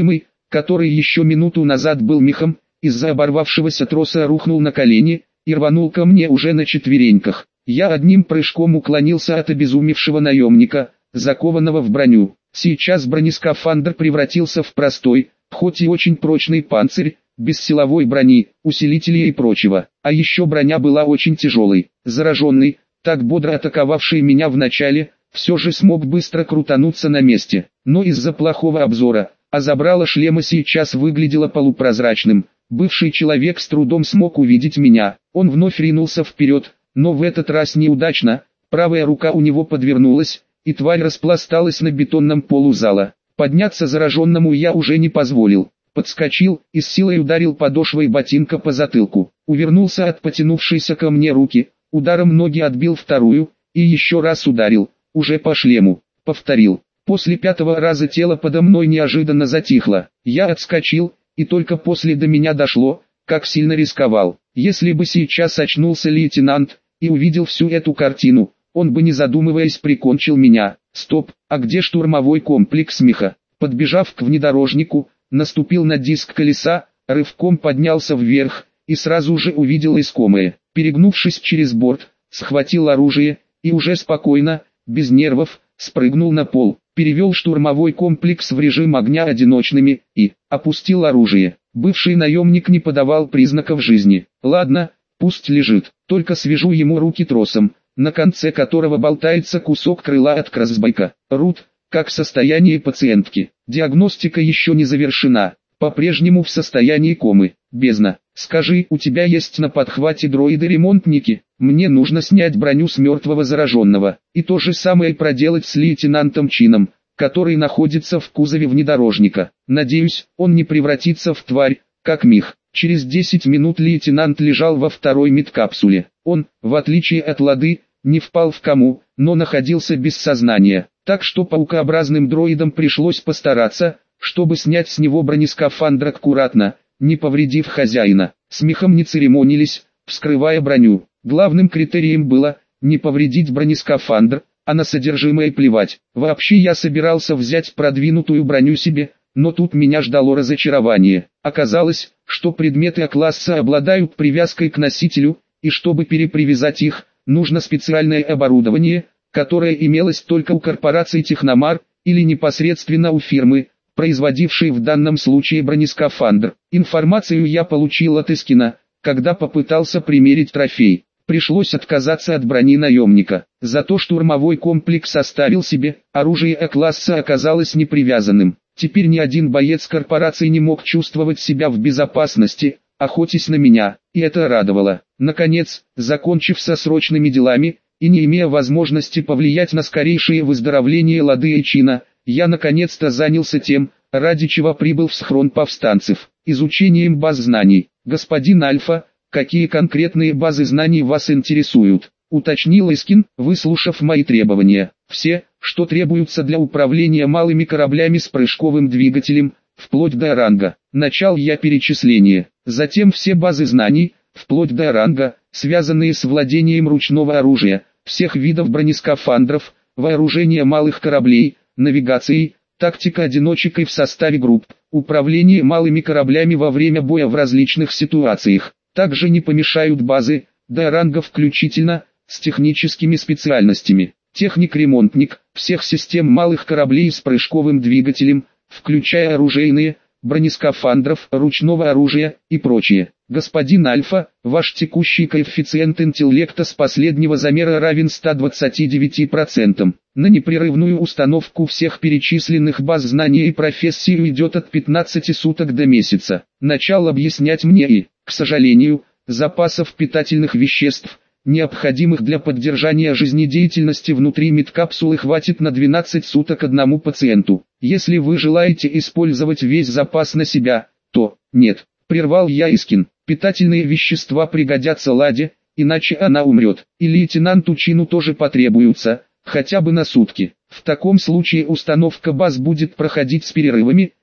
который еще минуту назад был мехом, из-за оборвавшегося троса рухнул на колени и рванул ко мне уже на четвереньках. Я одним прыжком уклонился от обезумевшего наемника, закованного в броню. Сейчас бронескафандр превратился в простой, хоть и очень прочный панцирь, без силовой брони, усилителей и прочего. А еще броня была очень тяжелой. Зараженный, так бодро атаковавший меня в начале, все же смог быстро крутануться на месте. Но из-за плохого обзора, а забрало шлема сейчас выглядело полупрозрачным. Бывший человек с трудом смог увидеть меня. Он вновь ринулся вперед, но в этот раз неудачно. Правая рука у него подвернулась, и тварь распласталась на бетонном полу зала. Подняться зараженному я уже не позволил. Подскочил и с силой ударил подошвой ботинка по затылку. Увернулся от потянувшейся ко мне руки, ударом ноги отбил вторую, и еще раз ударил, уже по шлему. Повторил. После пятого раза тело подо мной неожиданно затихло. Я отскочил, и только после до меня дошло, как сильно рисковал. Если бы сейчас очнулся лейтенант и увидел всю эту картину, он бы не задумываясь прикончил меня. Стоп, а где штурмовой комплекс меха? Подбежав к внедорожнику, наступил на диск колеса, рывком поднялся вверх и сразу же увидел искомое. Перегнувшись через борт, схватил оружие и уже спокойно, без нервов, спрыгнул на пол. Перевел штурмовой комплекс в режим огня одиночными и опустил оружие. Бывший наемник не подавал признаков жизни. Ладно, пусть лежит, только свяжу ему руки тросом, на конце которого болтается кусок крыла от кроссбайка. Рут, как состояние пациентки? Диагностика еще не завершена, по-прежнему в состоянии комы. Бездна. Скажи, у тебя есть на подхвате дроиды-ремонтники? Мне нужно снять броню с мертвого зараженного. И то же самое проделать с лейтенантом Чином, который находится в кузове внедорожника. Надеюсь, он не превратится в тварь, как Мих. Через 10 минут лейтенант лежал во второй медкапсуле. Он, в отличие от Лады, не впал в кому, но находился без сознания. Так что паукообразным дроидам пришлось постараться, чтобы снять с него бронескафандр аккуратно, не повредив хозяина. С мехом не церемонились, вскрывая броню. Главным критерием было не повредить бронескафандр, а на содержимое плевать. Вообще я собирался взять продвинутую броню себе, но тут меня ждало разочарование. Оказалось, что предметы А-класса обладают привязкой к носителю, и чтобы перепривязать их, нужно специальное оборудование, которое имелось только у корпорации Техномар, или непосредственно у фирмы, производившей в данном случае бронескафандр. Информацию я получил от Искина, когда попытался примерить трофей. Пришлось отказаться от брони наемника. Зато штурмовой комплекс оставил себе, оружие А-класса оказалось непривязанным. Теперь ни один боец корпорации не мог чувствовать себя в безопасности, охотясь на меня, и это радовало. Наконец, закончив со срочными делами, и не имея возможности повлиять на скорейшее выздоровление Лады и Чина, я наконец-то занялся тем, ради чего прибыл в схрон повстанцев, изучением баз знаний. Господин Альфа, какие конкретные базы знаний вас интересуют? Уточнил Искин, выслушав мои требования. Все, что требуются для управления малыми кораблями с прыжковым двигателем, вплоть до ранга. Начал я перечисление. Затем все базы знаний, вплоть до ранга, связанные с владением ручного оружия, всех видов бронескафандров, вооружения малых кораблей, навигацией, тактика одиночек в составе групп, управление малыми кораблями во время боя в различных ситуациях. Также не помешают базы, до ранга включительно, с техническими специальностями. Техник-ремонтник, всех систем малых кораблей с прыжковым двигателем, включая оружейные, бронескафандров, ручного оружия и прочее. Господин Альфа, ваш текущий коэффициент интеллекта с последнего замера равен 129%. На непрерывную установку всех перечисленных баз знаний и профессий идет от 15 суток до месяца. Начал объяснять мне и, к сожалению, запасов питательных веществ, необходимых для поддержания жизнедеятельности внутри медкапсулы, хватит на 12 суток одному пациенту. Если вы желаете использовать весь запас на себя, то нет. Прервал я Искин. Питательные вещества пригодятся Ладе, иначе она умрет. И лейтенанту Чину тоже потребуются, хотя бы на сутки. В таком случае установка баз будет проходить с перерывами,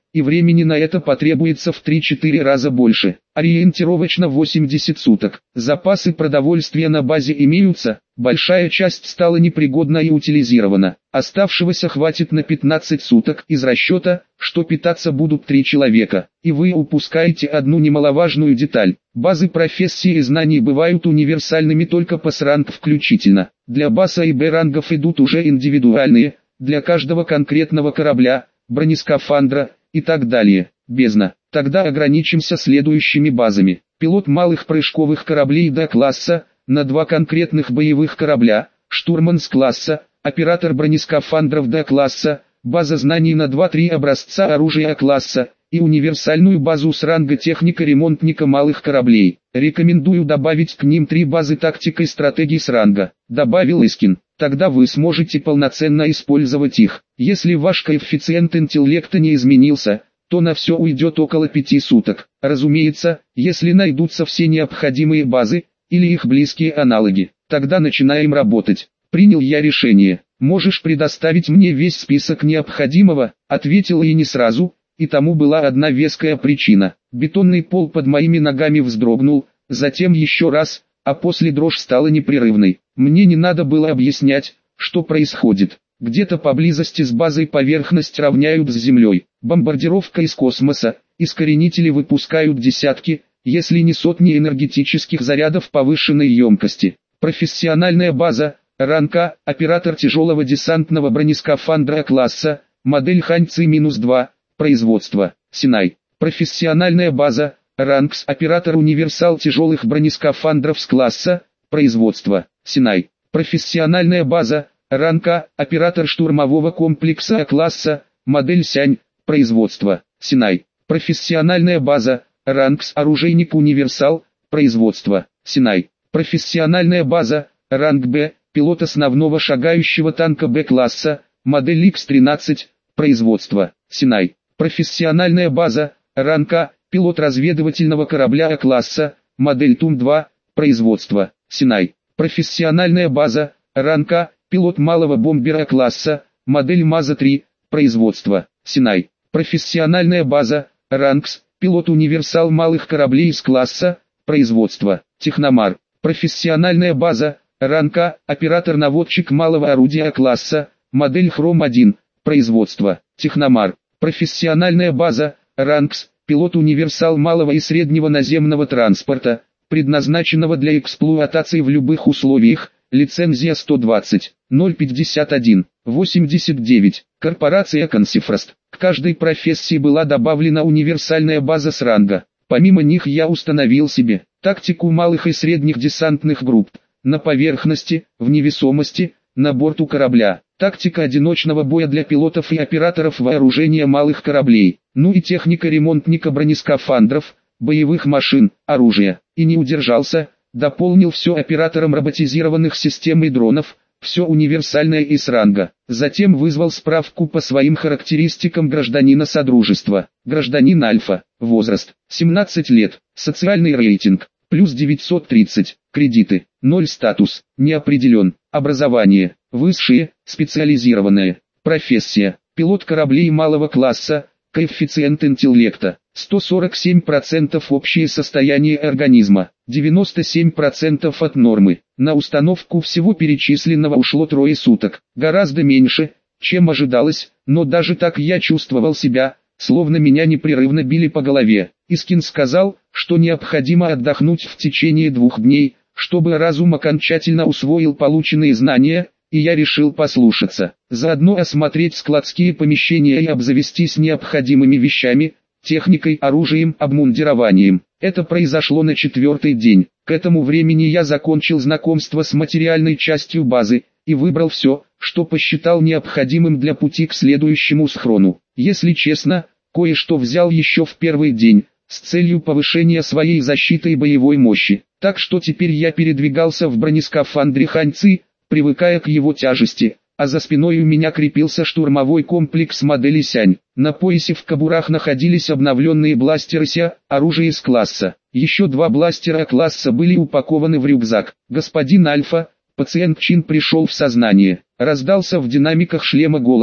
и времени на это потребуется в 3-4 раза больше. Ориентировочно 80 суток. Запасы продовольствия на базе имеются, большая часть стала непригодна и утилизирована. Оставшегося хватит на 15 суток из расчета, что питаться будут 3 человека. И вы упускаете одну немаловажную деталь. Базы профессий и знаний бывают универсальными только по ранг включительно. Для баз А и Б рангов идут уже индивидуальные, для каждого конкретного корабля, бронескафандра и так далее. Бездна. Тогда ограничимся следующими базами. Пилот малых прыжковых кораблей Д-класса, на 2 конкретных боевых корабля, штурман С-класса, оператор бронескафандров Д-класса, база знаний на 2-3 образца оружия А-класса, и универсальную базу с ранга техника-ремонтника малых кораблей. Рекомендую добавить к ним 3 базы тактик и стратегий с ранга. Добавил Искин. Тогда вы сможете полноценно использовать их. Если ваш коэффициент интеллекта не изменился, то на все уйдет около 5 суток. Разумеется, если найдутся все необходимые базы, или их близкие аналоги, тогда начинаем работать. Принял я решение. Можешь предоставить мне весь список необходимого, ответил и не сразу, и тому была одна веская причина. Бетонный пол под моими ногами вздрогнул, затем еще раз, а после дрожь стала непрерывной. Мне не надо было объяснять, что происходит. Где-то поблизости с базой поверхность равняют с землей. Бомбардировка из космоса, искоренители выпускают десятки, если не сотни энергетических зарядов повышенной емкости. Профессиональная база, ранг А, оператор тяжелого десантного бронескафандра класса, модель Ханьци-2, производство, Синай. Профессиональная база, ранг С, оператор универсал тяжелых бронескафандров с класса, производство, Синай. Профессиональная база, ранг А, оператор штурмового комплекса А-класса, модель Сянь, производство, Синай. Профессиональная база, ранг С, оружейник универсал, производство, Синай. Профессиональная база, ранг Б, пилот основного шагающего танка Б-класса, модель X-13, производство, Синай. Профессиональная база, ранг А, пилот разведывательного корабля А-класса, модель Тум-2, производство, Синай. Профессиональная база, ранг А, пилот малого бомбера класса, модель МАЗа-3, производство, Синай. Профессиональная база, ранг С, пилот универсал малых кораблей из класса, производство, Техномар. Профессиональная база, ранг А, оператор-наводчик малого орудия класса, модель Хром-1, производство, Техномар. Профессиональная база, ранг С, пилот универсал малого и среднего наземного транспорта, предназначенного для эксплуатации в любых условиях, лицензия 120.051.89, корпорация Консифрост. К каждой профессии была добавлена универсальная база с ранга. Помимо них я установил себе тактику малых и средних десантных групп, на поверхности, в невесомости, на борту корабля, тактика одиночного боя для пилотов и операторов вооружения малых кораблей, ну и техника ремонтника бронескафандров, боевых машин, оружия. И не удержался, дополнил все оператором роботизированных систем и дронов, все универсальное и с ранга. Затем вызвал справку по своим характеристикам гражданина Содружества. Гражданин Альфа, возраст, 17 лет, социальный рейтинг, плюс 930, кредиты, 0 статус, не определен, образование, высшее, специализированное, профессия, пилот кораблей малого класса, коэффициент интеллекта, 147% общее состояние организма, 97% от нормы. На установку всего перечисленного ушло 3 суток, гораздо меньше, чем ожидалось, но даже так я чувствовал себя, словно меня непрерывно били по голове. Искин сказал, что необходимо отдохнуть в течение 2 дней, чтобы разум окончательно усвоил полученные знания, и я решил послушаться. Заодно осмотреть складские помещения и обзавестись необходимыми вещами, техникой, оружием, обмундированием. Это произошло на 4-й день. К этому времени я закончил знакомство с материальной частью базы, и выбрал все, что посчитал необходимым для пути к следующему схрону. Если честно, кое-что взял еще в первый день, с целью повышения своей защиты и боевой мощи. Так что теперь я передвигался в бронескафандре Ханьци, привыкая к его тяжести, а за спиной у меня крепился штурмовой комплекс модели Сянь. На поясе в кобурах находились обновленные бластеры Ся, оружие с класса. Еще 2 бластера класса были упакованы в рюкзак. «Господин Альфа, пациент Чин пришел в сознание», раздался в динамиках шлема голос И.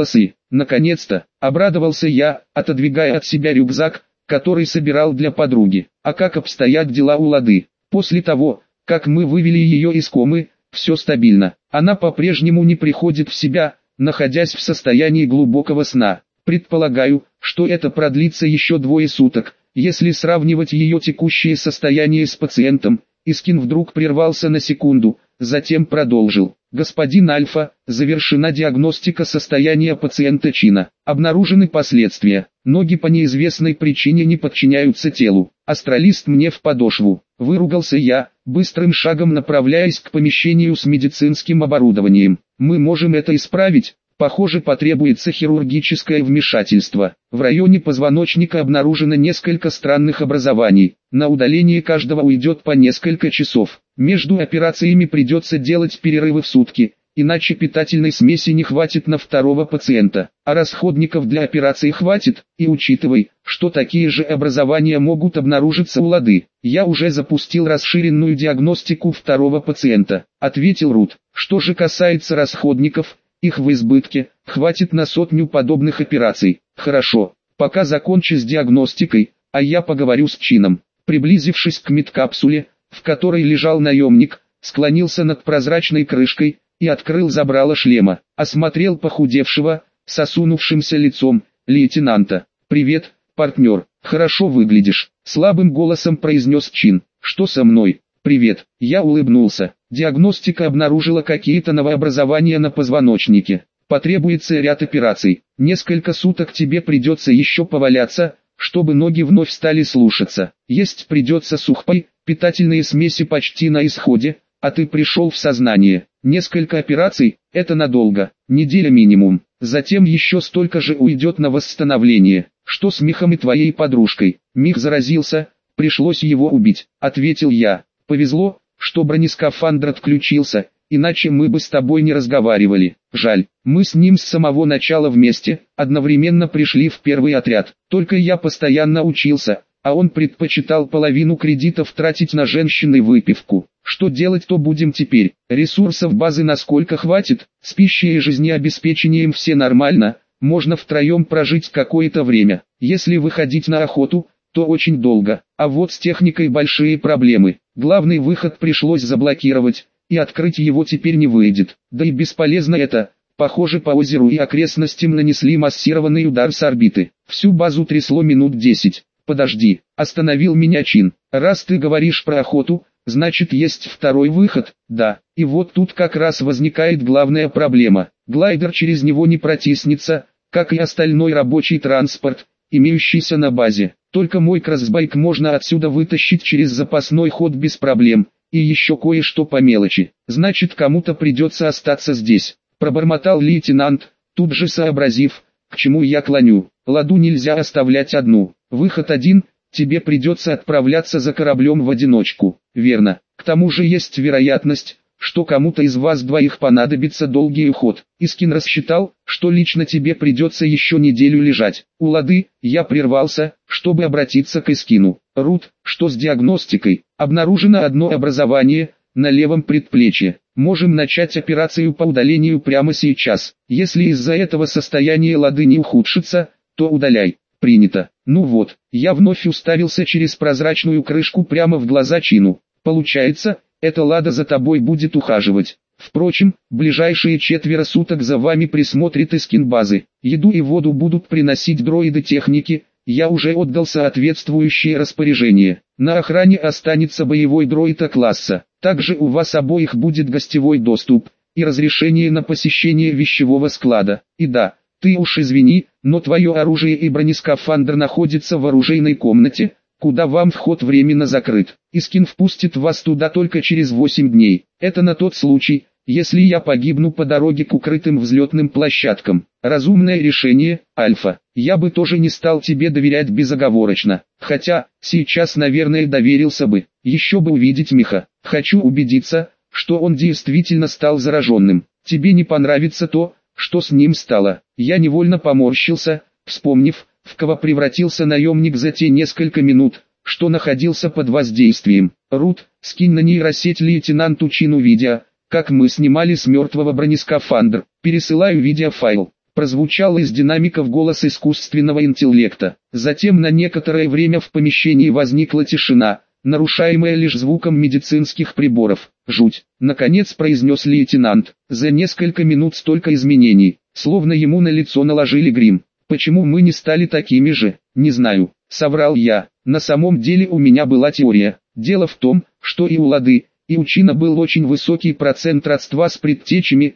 Наконец-то, обрадовался я, отодвигая от себя рюкзак, который собирал для подруги. А как обстоят дела у Лады? После того, как мы вывели ее из комы, все стабильно. Она по-прежнему не приходит в себя, находясь в состоянии глубокого сна. Предполагаю, что это продлится еще 2 суток, если сравнивать ее текущее состояние с пациентом. Искин вдруг прервался на секунду, затем продолжил. Господин Альфа, завершена диагностика состояния пациента Чина. Обнаружены последствия. Ноги по неизвестной причине не подчиняются телу. Астралист мне в подошву. Выругался я, быстрым шагом направляясь к помещению с медицинским оборудованием. Мы можем это исправить. Похоже, потребуется хирургическое вмешательство. В районе позвоночника обнаружено несколько странных образований. На удаление каждого уйдет по несколько часов. Между операциями придется делать перерывы в сутки, иначе питательной смеси не хватит на 2-го пациента. А расходников для операции хватит, и учитывай, что такие же образования могут обнаружиться у Лады. Я уже запустил расширенную диагностику 2-го пациента, ответил Рут. Что же касается расходников, их в избытке, хватит на 100 подобных операций. Хорошо, пока закончи с диагностикой, а я поговорю с Чином. Приблизившись к медкапсуле, в которой лежал наемник, склонился над прозрачной крышкой и открыл забрало шлема. Осмотрел похудевшего, с осунувшимся лицом, лейтенанта. «Привет, партнер, хорошо выглядишь», — слабым голосом произнес Чин. «Что со мной?» «Привет», — я улыбнулся. Диагностика обнаружила какие-то новообразования на позвоночнике. Потребуется ряд операций. Несколько суток тебе придется еще поваляться, чтобы ноги вновь стали слушаться. Есть придется сухпай, питательные смеси почти на исходе, а ты пришел в сознание. Несколько операций, это надолго, неделя минимум. Затем еще столько же уйдет на восстановление. Что с Михом и твоей подружкой? Мих заразился, пришлось его убить, ответил я. Повезло, что бронескафандр отключился, иначе мы бы с тобой не разговаривали. Жаль, мы с ним с самого начала вместе, одновременно пришли в первый отряд. Только я постоянно учился, а он предпочитал половину кредитов тратить на женщин и выпивку. Что делать, то будем теперь. Ресурсов базы насколько хватит, с пищей и жизнеобеспечением все нормально, можно втроем прожить какое-то время. Если выходить на охоту, то очень долго, а вот с техникой большие проблемы. Главный выход пришлось заблокировать, и открыть его теперь не выйдет. Да и бесполезно это, похоже, по озеру и окрестностям нанесли массированный удар с орбиты. Всю базу трясло минут 10. Подожди, остановил меня Чин. Раз ты говоришь про охоту, значит есть второй выход. Да, и вот тут как раз возникает главная проблема. Глайдер через него не протиснется, как и остальной рабочий транспорт, имеющийся на базе. Только мой кроссбайк можно отсюда вытащить через запасной ход без проблем, и еще кое-что по мелочи. Значит, кому-то придется остаться здесь, пробормотал лейтенант, тут же сообразив, к чему я клоню. Ладу нельзя оставлять одну. Выход один, тебе придется отправляться за кораблем в одиночку. Верно. К тому же есть вероятность, что кому-то из вас двоих понадобится долгий уход. Искин рассчитал, что лично тебе придется еще неделю лежать. У Лады, я прервался, чтобы обратиться к Искину. Рут, что с диагностикой? Обнаружено одно образование, на левом предплечье. Можем начать операцию по удалению прямо сейчас. Если из-за этого состояние Лады не ухудшится, то удаляй. Принято. Ну вот, я вновь уставился через прозрачную крышку прямо в глаза Чину. Получается, эта Лада за тобой будет ухаживать. Впрочем, ближайшие 4 суток за вами присмотрит Искин базы. Еду и воду будут приносить дроиды техники. Я уже отдал соответствующее распоряжение. На охране останется боевой дроид А-класса. Также у вас обоих будет гостевой доступ и разрешение на посещение вещевого склада. И да, ты уж извини, но твое оружие и бронескафандр находятся в оружейной комнате, куда вам вход временно закрыт. Искин впустит вас туда только через 8 дней. Это на тот случай, если я погибну по дороге к укрытым взлетным площадкам. Разумное решение, Альфа. Я бы тоже не стал тебе доверять безоговорочно. Хотя, сейчас наверное доверился бы. Еще бы увидеть Миха. Хочу убедиться, что он действительно стал зараженным. Тебе не понравится то, что с ним стало. Я невольно поморщился, вспомнив, в кого превратился наемник за те несколько минут, что находился под воздействием. Рут, скинь на нейросеть лейтенанту Чину видео, как мы снимали с мертвого бронескафандр. Пересылаю видеофайл. прозвучал из динамиков голос искусственного интеллекта. Затем на некоторое время в помещении возникла тишина, нарушаемая лишь звуком медицинских приборов. «Жуть», — наконец произнес лейтенант. За несколько минут столько изменений, словно ему на лицо наложили грим. «Почему мы не стали такими же?» «Не знаю», — соврал я. На самом деле у меня была теория. Дело в том, что и у Лады, и у Чина был очень высокий процент родства с предтечами,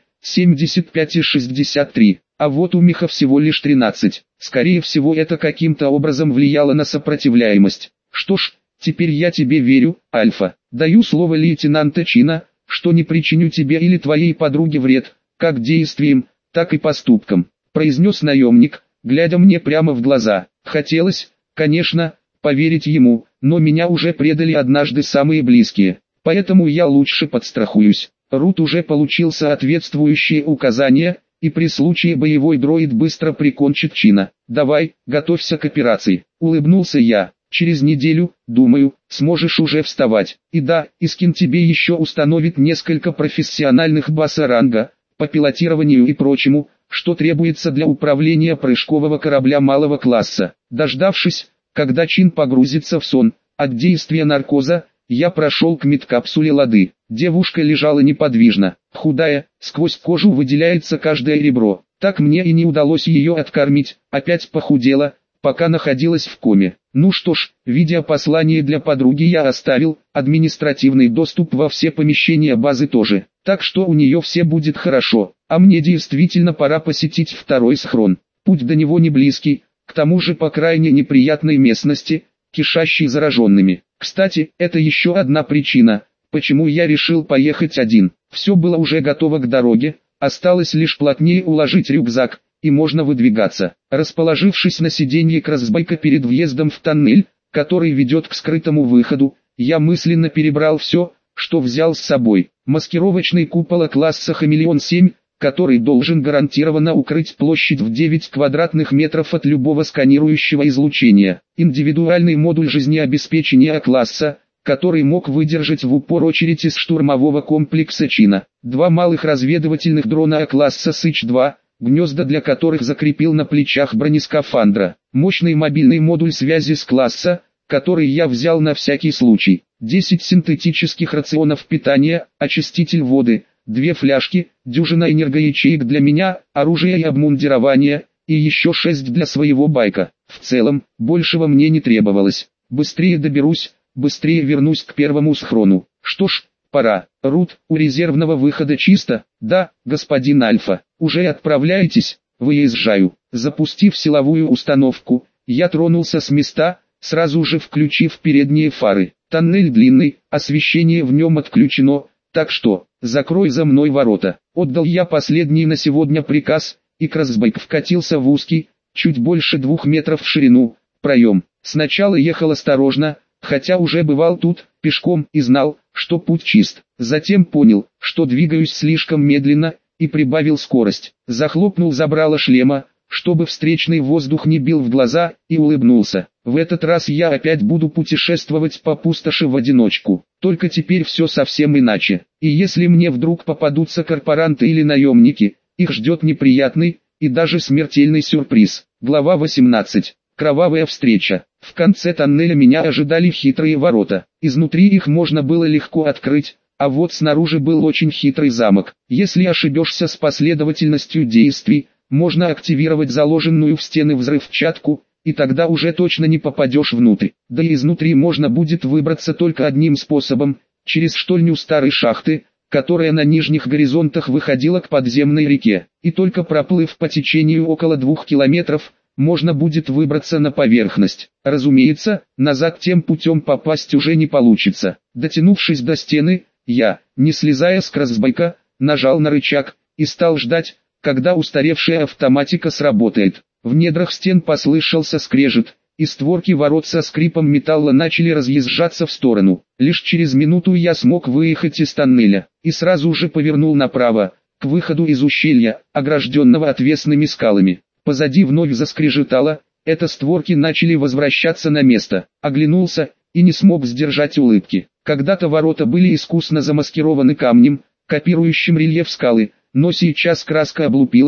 75,63, а вот у Миха всего лишь 13. Скорее всего это каким-то образом влияло на сопротивляемость. Что ж, теперь я тебе верю, Альфа. Даю слово лейтенанта Чина, что не причиню тебе или твоей подруге вред, как действием, так и поступком, произнес наемник, глядя мне прямо в глаза. Хотелось, конечно, поверить ему, но меня уже предали однажды самые близкие, поэтому я лучше подстрахуюсь. Рут уже получил соответствующие указания, и при случае боевой дроид быстро прикончит Чина. «Давай, готовься к операции», — улыбнулся я. «Через неделю, думаю, сможешь уже вставать. И да, Искин тебе еще установит несколько профессиональных баса ранга, по пилотированию и прочему, что требуется для управления прыжкового корабля малого класса». Дождавшись, когда Чин погрузится в сон, от действия наркоза, я прошел к медкапсуле Лады. Девушка лежала неподвижно, худая, сквозь кожу выделяется каждое ребро. Так мне и не удалось ее откормить, опять похудела, пока находилась в коме. Ну что ж, видеопослание для подруги я оставил, административный доступ во все помещения базы тоже. Так что у нее все будет хорошо, а мне действительно пора посетить второй схрон. Путь до него не близкий, к тому же по крайне неприятной местности, кишащей зараженными. Кстати, это еще одна причина, почему я решил поехать один. Все было уже готово к дороге, осталось лишь плотнее уложить рюкзак, и можно выдвигаться. Расположившись на сиденье кроссбайка перед въездом в тоннель, который ведет к скрытому выходу, я мысленно перебрал все, что взял с собой. Маскировочный купол класса Хамелеон-7, который должен гарантированно укрыть площадь в 9 квадратных метров от любого сканирующего излучения. Индивидуальный модуль жизнеобеспечения класса, который мог выдержать в упор очередь из штурмового комплекса Чина. 2 малых разведывательных дрона класса Сыч-2, гнезда для которых закрепил на плечах бронескафандра. Мощный мобильный модуль связи с класса, который я взял на всякий случай. 10 синтетических рационов питания, очиститель воды, 2 фляжки, дюжина энергоячеек для меня, оружие и обмундирование, и еще 6 для своего байка. В целом, большего мне не требовалось. Быстрее доберусь, быстрее вернусь к первому схрону. Что ж, пора. Рут, у резервного выхода чисто? Да, господин Альфа. Уже отправляетесь? Выезжаю. Запустив силовую установку, я тронулся с места, сразу же включив передние фары. Тоннель длинный, освещение в нем отключено, так что, закрой за мной ворота. Отдал я последний на сегодня приказ, и кроссбайк вкатился в узкий, чуть больше 2 метров в ширину, проем. Сначала ехал осторожно, хотя уже бывал тут, пешком, и знал, что путь чист. Затем понял, что двигаюсь слишком медленно, и прибавил скорость. Захлопнул забрало шлема, чтобы встречный воздух не бил в глаза, и улыбнулся. В этот раз я опять буду путешествовать по пустоши в одиночку. Только теперь все совсем иначе. И если мне вдруг попадутся корпоранты или наемники, их ждет неприятный и даже смертельный сюрприз. Глава 18. Кровавая встреча. В конце тоннеля меня ожидали хитрые ворота. Изнутри их можно было легко открыть, а вот снаружи был очень хитрый замок. Если ошибешься с последовательностью действий, можно активировать заложенную в стены взрывчатку, и тогда уже точно не попадешь внутрь. Да и изнутри можно будет выбраться только одним способом, через штольню старой шахты, которая на нижних горизонтах выходила к подземной реке. И только проплыв по течению около 2 километров, можно будет выбраться на поверхность. Разумеется, назад тем путем попасть уже не получится. Дотянувшись до стены, я, не слезая с кроссбайка, нажал на рычаг, и стал ждать, когда устаревшая автоматика сработает. В недрах стен послышался скрежет, и створки ворот со скрипом металла начали разъезжаться в сторону. Лишь через минуту я смог выехать из тоннеля, и сразу же повернул направо, к выходу из ущелья, огражденного отвесными скалами. Позади вновь заскрежетало, это створки начали возвращаться на место. Оглянулся, и не смог сдержать улыбки. Когда-то ворота были искусно замаскированы камнем, копирующим рельеф скалы, но сейчас краска облупилась,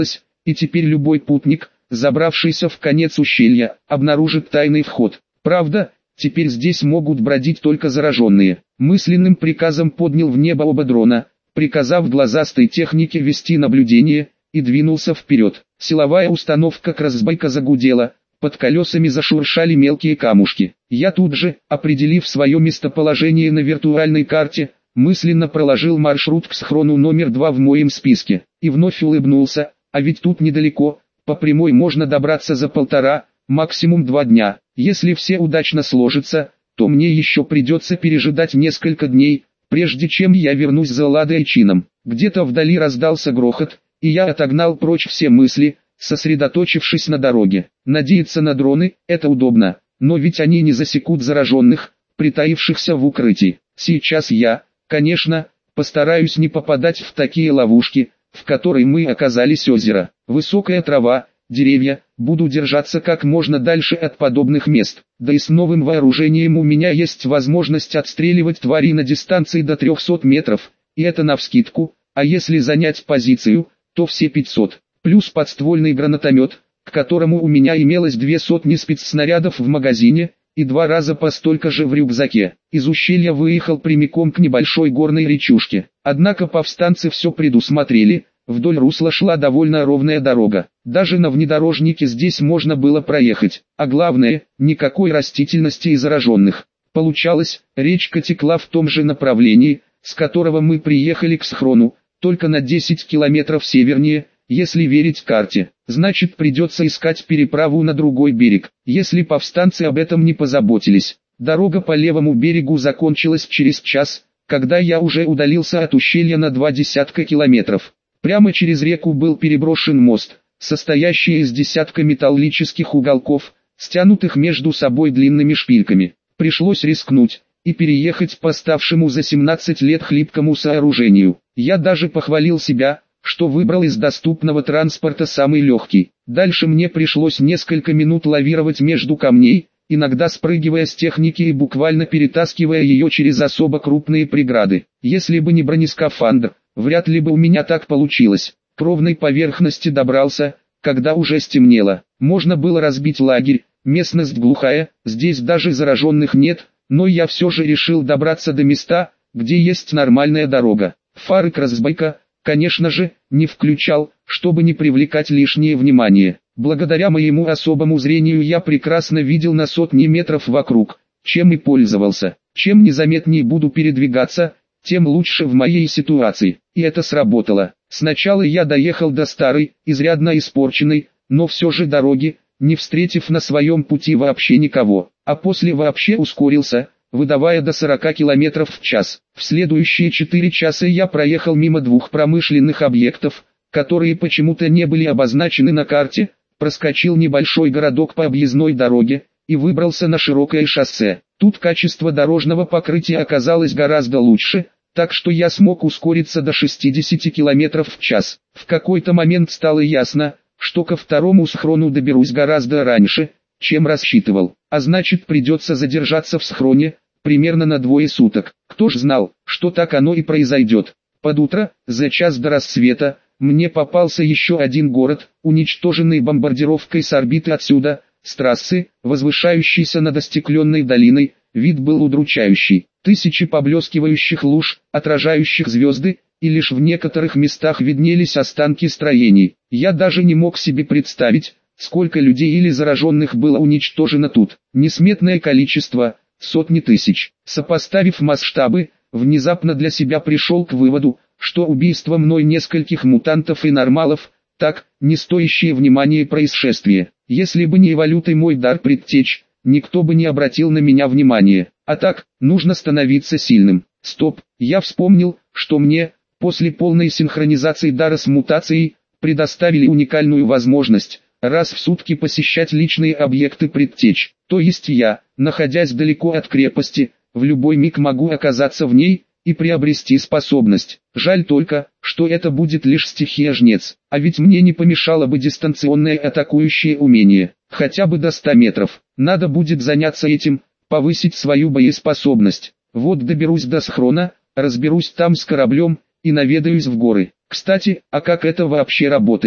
и теперь любой путник, забравшийся в конец ущелья, обнаружит тайный вход. Правда, теперь здесь могут бродить только зараженные. Мысленным приказом поднял в небо оба дрона, приказав глазастой технике вести наблюдение, и двинулся вперед. Силовая установка Красбайка загудела, под колесами зашуршали мелкие камушки. Я тут же, определив свое местоположение на виртуальной карте, мысленно проложил маршрут к схрону номер 2 в моем списке, и вновь улыбнулся, а ведь тут недалеко, по прямой можно добраться за 1,5, максимум 2 дня. Если все удачно сложится, то мне еще придется пережидать несколько дней, прежде чем я вернусь за Ладой и Чином. Где-то вдали раздался грохот, и я отогнал прочь все мысли, сосредоточившись на дороге. Надеяться на дроны – это удобно, но ведь они не засекут зараженных, притаившихся в укрытии. Сейчас я, конечно, постараюсь не попадать в такие ловушки, в которые мы оказались озеро. Высокая трава, деревья, буду держаться как можно дальше от подобных мест. Да и с новым вооружением у меня есть возможность отстреливать тварей на дистанции до 300 метров, и это навскидку, а если занять позицию, то все 500. Плюс подствольный гранатомет, к которому у меня имелось 200 спецснарядов в магазине, и 2 раза по столько же в рюкзаке. Из ущелья выехал прямиком к небольшой горной речушке. Однако повстанцы все предусмотрели, вдоль русла шла довольно ровная дорога. Даже на внедорожнике здесь можно было проехать. А главное, никакой растительности и зараженных. Получалось, речка текла в том же направлении, с которого мы приехали к схрону, только на 10 километров севернее, если верить карте. Значит, придется искать переправу на другой берег, если повстанцы об этом не позаботились. Дорога по левому берегу закончилась через час, когда я уже удалился от ущелья на 20 километров. Прямо через реку был переброшен мост, состоящий из десятка металлических уголков, стянутых между собой длинными шпильками. Пришлось рискнуть и переехать по ставшему за 17 лет хлипкому сооружению. Я даже похвалил себя, что выбрал из доступного транспорта самый легкий. Дальше мне пришлось несколько минут лавировать между камней, иногда спрыгивая с техники и буквально перетаскивая ее через особо крупные преграды. Если бы не бронескафандр, вряд ли бы у меня так получилось. К ровной поверхности добрался, когда уже стемнело. Можно было разбить лагерь, местность глухая, здесь даже зараженных нет, но я все же решил добраться до места, где есть нормальная дорога. Фары Красбайка, конечно же, не включал, чтобы не привлекать лишнее внимание. Благодаря моему особому зрению я прекрасно видел на сотни метров вокруг, чем и пользовался. Чем незаметнее буду передвигаться, тем лучше в моей ситуации. И это сработало. Сначала я доехал до старой, изрядно испорченной, но все же дороги, не встретив на своем пути вообще никого, а после вообще ускорился, выдавая до 40 км в час. В следующие 4 часа я проехал мимо 2 промышленных объектов, которые почему-то не были обозначены на карте, проскочил небольшой городок по объездной дороге и выбрался на широкое шоссе. Тут качество дорожного покрытия оказалось гораздо лучше, так что я смог ускориться до 60 км в час. В какой-то момент стало ясно, что ко второму схрону доберусь гораздо раньше, чем рассчитывал, а значит придется задержаться в схроне, примерно на 2 суток. Кто ж знал, что так оно и произойдет. Под утро, за час до рассвета, мне попался еще один город, уничтоженный бомбардировкой с орбиты отсюда, с трассы, возвышающейся над остекленной долиной. Вид был удручающий. Тысячи поблескивающих луж, отражающих звезды, и лишь в некоторых местах виднелись останки строений. Я даже не мог себе представить, сколько людей или зараженных было уничтожено тут. Несметное количество, сотни тысяч. Сопоставив масштабы, внезапно для себя пришел к выводу, что убийство мной нескольких мутантов и нормалов, так, не стоящее внимания происшествие. Если бы не эволютой мой дар предтеч, никто бы не обратил на меня внимания. А так, нужно становиться сильным. Стоп, я вспомнил, что мне, после полной синхронизации дара с мутацией, предоставили уникальную возможность, раз в сутки посещать личные объекты предтеч. То есть я, находясь далеко от крепости, в любой миг могу оказаться в ней и приобрести способность. Жаль только, что это будет лишь стихия жнец, а ведь мне не помешало бы дистанционное атакующее умение, хотя бы до 100 метров. Надо будет заняться этим, повысить свою боеспособность. Вот доберусь до схрона, разберусь там с кораблем и наведаюсь в горы. Кстати, а как это вообще работает?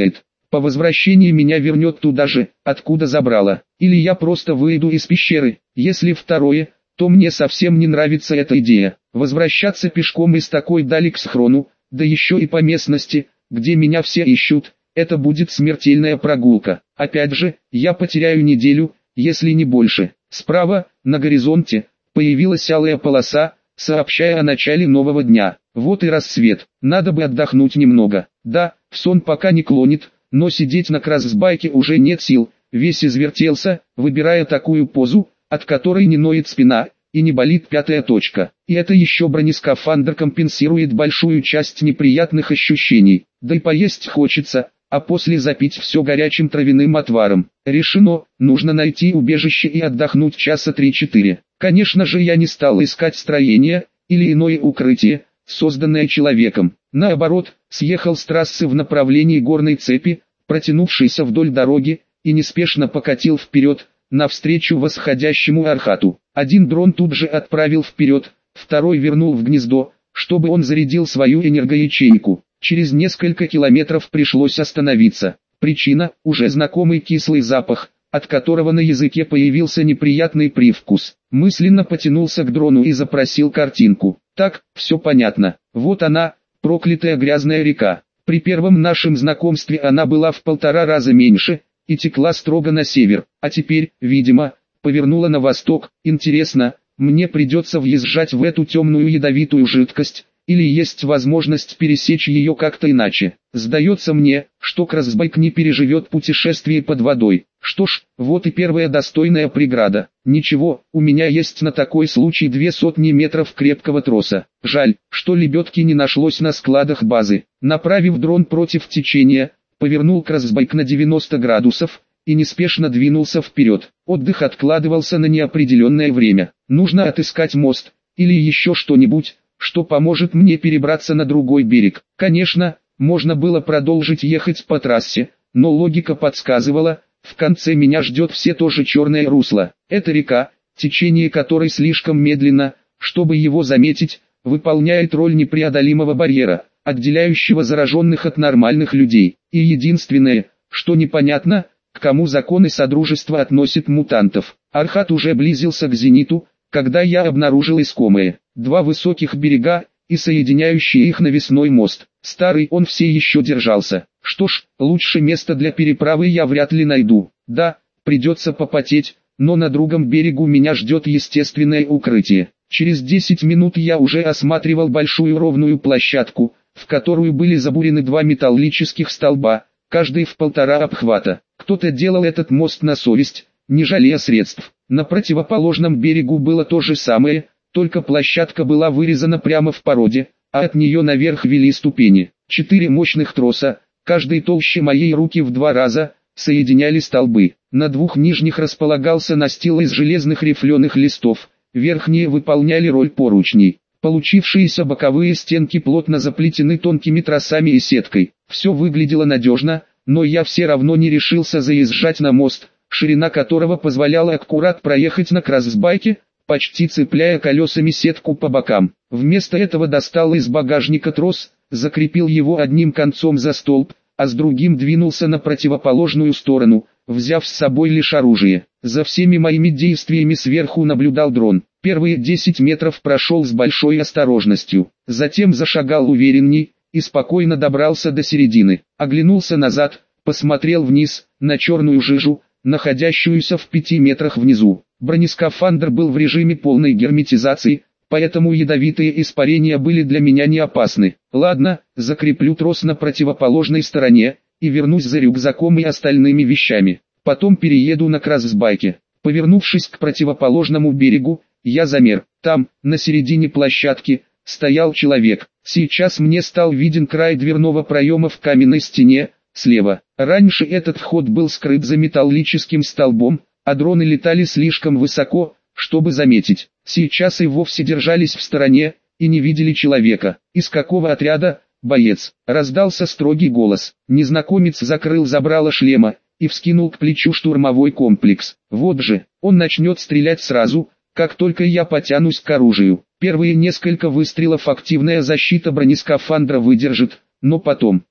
По возвращении меня вернет туда же, откуда забрала. Или я просто выйду из пещеры. Если второе, то мне совсем не нравится эта идея. Возвращаться пешком из такой дали к схрону, да еще и по местности, где меня все ищут, это будет смертельная прогулка. Опять же, я потеряю неделю, если не больше. Справа, на горизонте, появилась алая полоса, сообщая о начале нового дня. Вот и рассвет. Надо бы отдохнуть немного. Да, в сон пока не клонит, но сидеть на кроссбайке уже нет сил. Весь извертелся, выбирая такую позу, от которой не ноет спина и не болит пятая точка. И это еще бронескафандр компенсирует большую часть неприятных ощущений. Да и поесть хочется, а после запить все горячим травяным отваром. Решено, нужно найти убежище и отдохнуть часа 3-4. Конечно же, я не стал искать строение или иное укрытие, созданное человеком. Наоборот, съехал с трассы в направлении горной цепи, протянувшейся вдоль дороги, и неспешно покатил вперед, навстречу восходящему Архату. Один дрон тут же отправил вперед, второй вернул в гнездо, чтобы он зарядил свою энергоячейку. Через несколько километров пришлось остановиться. Причина – уже знакомый кислый запах, от которого на языке появился неприятный привкус. Мысленно потянулся к дрону и запросил картинку. Так, все понятно. Вот она, проклятая грязная река. При первом нашем знакомстве она была в 1,5 раза меньше и текла строго на север, а теперь, видимо, повернула на восток. Интересно, мне придется въезжать в эту темную ядовитую жидкость, или есть возможность пересечь ее как-то иначе. Сдается мне, что кроссбайк не переживет путешествие под водой. Что ж, вот и первая достойная преграда. Ничего, у меня есть на такой случай 200 метров крепкого троса. Жаль, что лебедки не нашлось на складах базы. Направив дрон против течения, повернул кроссбайк на 90 градусов и неспешно двинулся вперед. Отдых откладывался на неопределенное время. Нужно отыскать мост или еще что-нибудь, что поможет мне перебраться на другой берег. Конечно, можно было продолжить ехать по трассе, но логика подсказывала, в конце меня ждет все то же черное русло. Это река, течение которой слишком медленно, чтобы его заметить, выполняет роль непреодолимого барьера, отделяющего зараженных от нормальных людей. И единственное, что непонятно, к кому законы Содружества относят мутантов. Архат уже близился к зениту, когда я обнаружил искомое. 2 высоких берега и соединяющий их навесной мост. Старый он все еще держался. Что ж, лучше место для переправы я вряд ли найду. Да, придется попотеть, но на другом берегу меня ждет естественное укрытие. Через 10 минут я уже осматривал большую ровную площадку, в которую были забурены 2 металлических столба, каждый в 1,5 обхвата. Кто-то делал этот мост на совесть, не жалея средств. На противоположном берегу было то же самое, только площадка была вырезана прямо в породе, а от нее наверх вели ступени. 4 мощных троса, каждый толще моей руки в 2 раза, соединяли столбы. На 2 нижних располагался настил из железных рифленых листов, верхние выполняли роль поручней. Получившиеся боковые стенки плотно заплетены тонкими тросами и сеткой. Все выглядело надежно, но я все равно не решился заезжать на мост, ширина которого позволяла аккурат проехать на кроссбайке, почти цепляя колесами сетку по бокам. Вместо этого достал из багажника трос, закрепил его одним концом за столб, а с другим двинулся на противоположную сторону, взяв с собой лишь оружие. За всеми моими действиями сверху наблюдал дрон. Первые 10 метров прошел с большой осторожностью, затем зашагал уверенней и спокойно добрался до середины. Оглянулся назад, посмотрел вниз, на черную жижу, находящуюся в 5 метрах внизу. Бронескафандр был в режиме полной герметизации, поэтому ядовитые испарения были для меня не опасны. Ладно, закреплю трос на противоположной стороне и вернусь за рюкзаком и остальными вещами. Потом перееду на кроссбайке. Повернувшись к противоположному берегу, я замер. Там, на середине площадки, стоял человек. Сейчас мне стал виден край дверного проема в каменной стене, слева. Раньше этот вход был скрыт за металлическим столбом, а дроны летали слишком высоко, чтобы заметить. Сейчас и вовсе держались в стороне, и не видели человека. «Из какого отряда, боец?» — раздался строгий голос. Незнакомец закрыл забрало шлема и вскинул к плечу штурмовой комплекс. Вот же, он начнет стрелять сразу, как только я потянусь к оружию. Первые несколько выстрелов активная защита бронескафандра выдержит, но потом,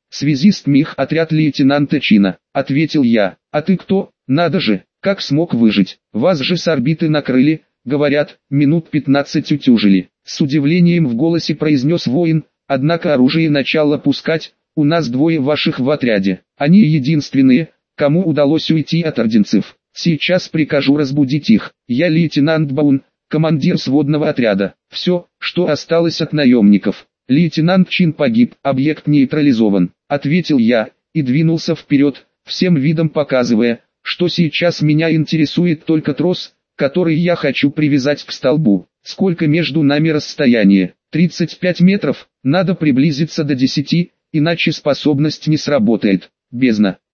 Связист МИХ, отряд лейтенанта Чина, ответил я. А ты кто? Надо же, как смог выжить? Вас же с орбиты накрыли, говорят, минут 15 утюжили. С удивлением в голосе произнес воин, однако оружие начало пускать, у нас двое ваших в отряде. Они единственные, кому удалось уйти от орденцев. Сейчас прикажу разбудить их. Я лейтенант Баун, командир сводного отряда. Все, что осталось от наемников. Лейтенант Чин погиб, объект нейтрализован, ответил я, и двинулся вперед, всем видом показывая, что сейчас меня интересует только трос, который я хочу привязать к столбу. Сколько между нами расстояние? 35 метров, надо приблизиться до 10, иначе способность не сработает. Бездна.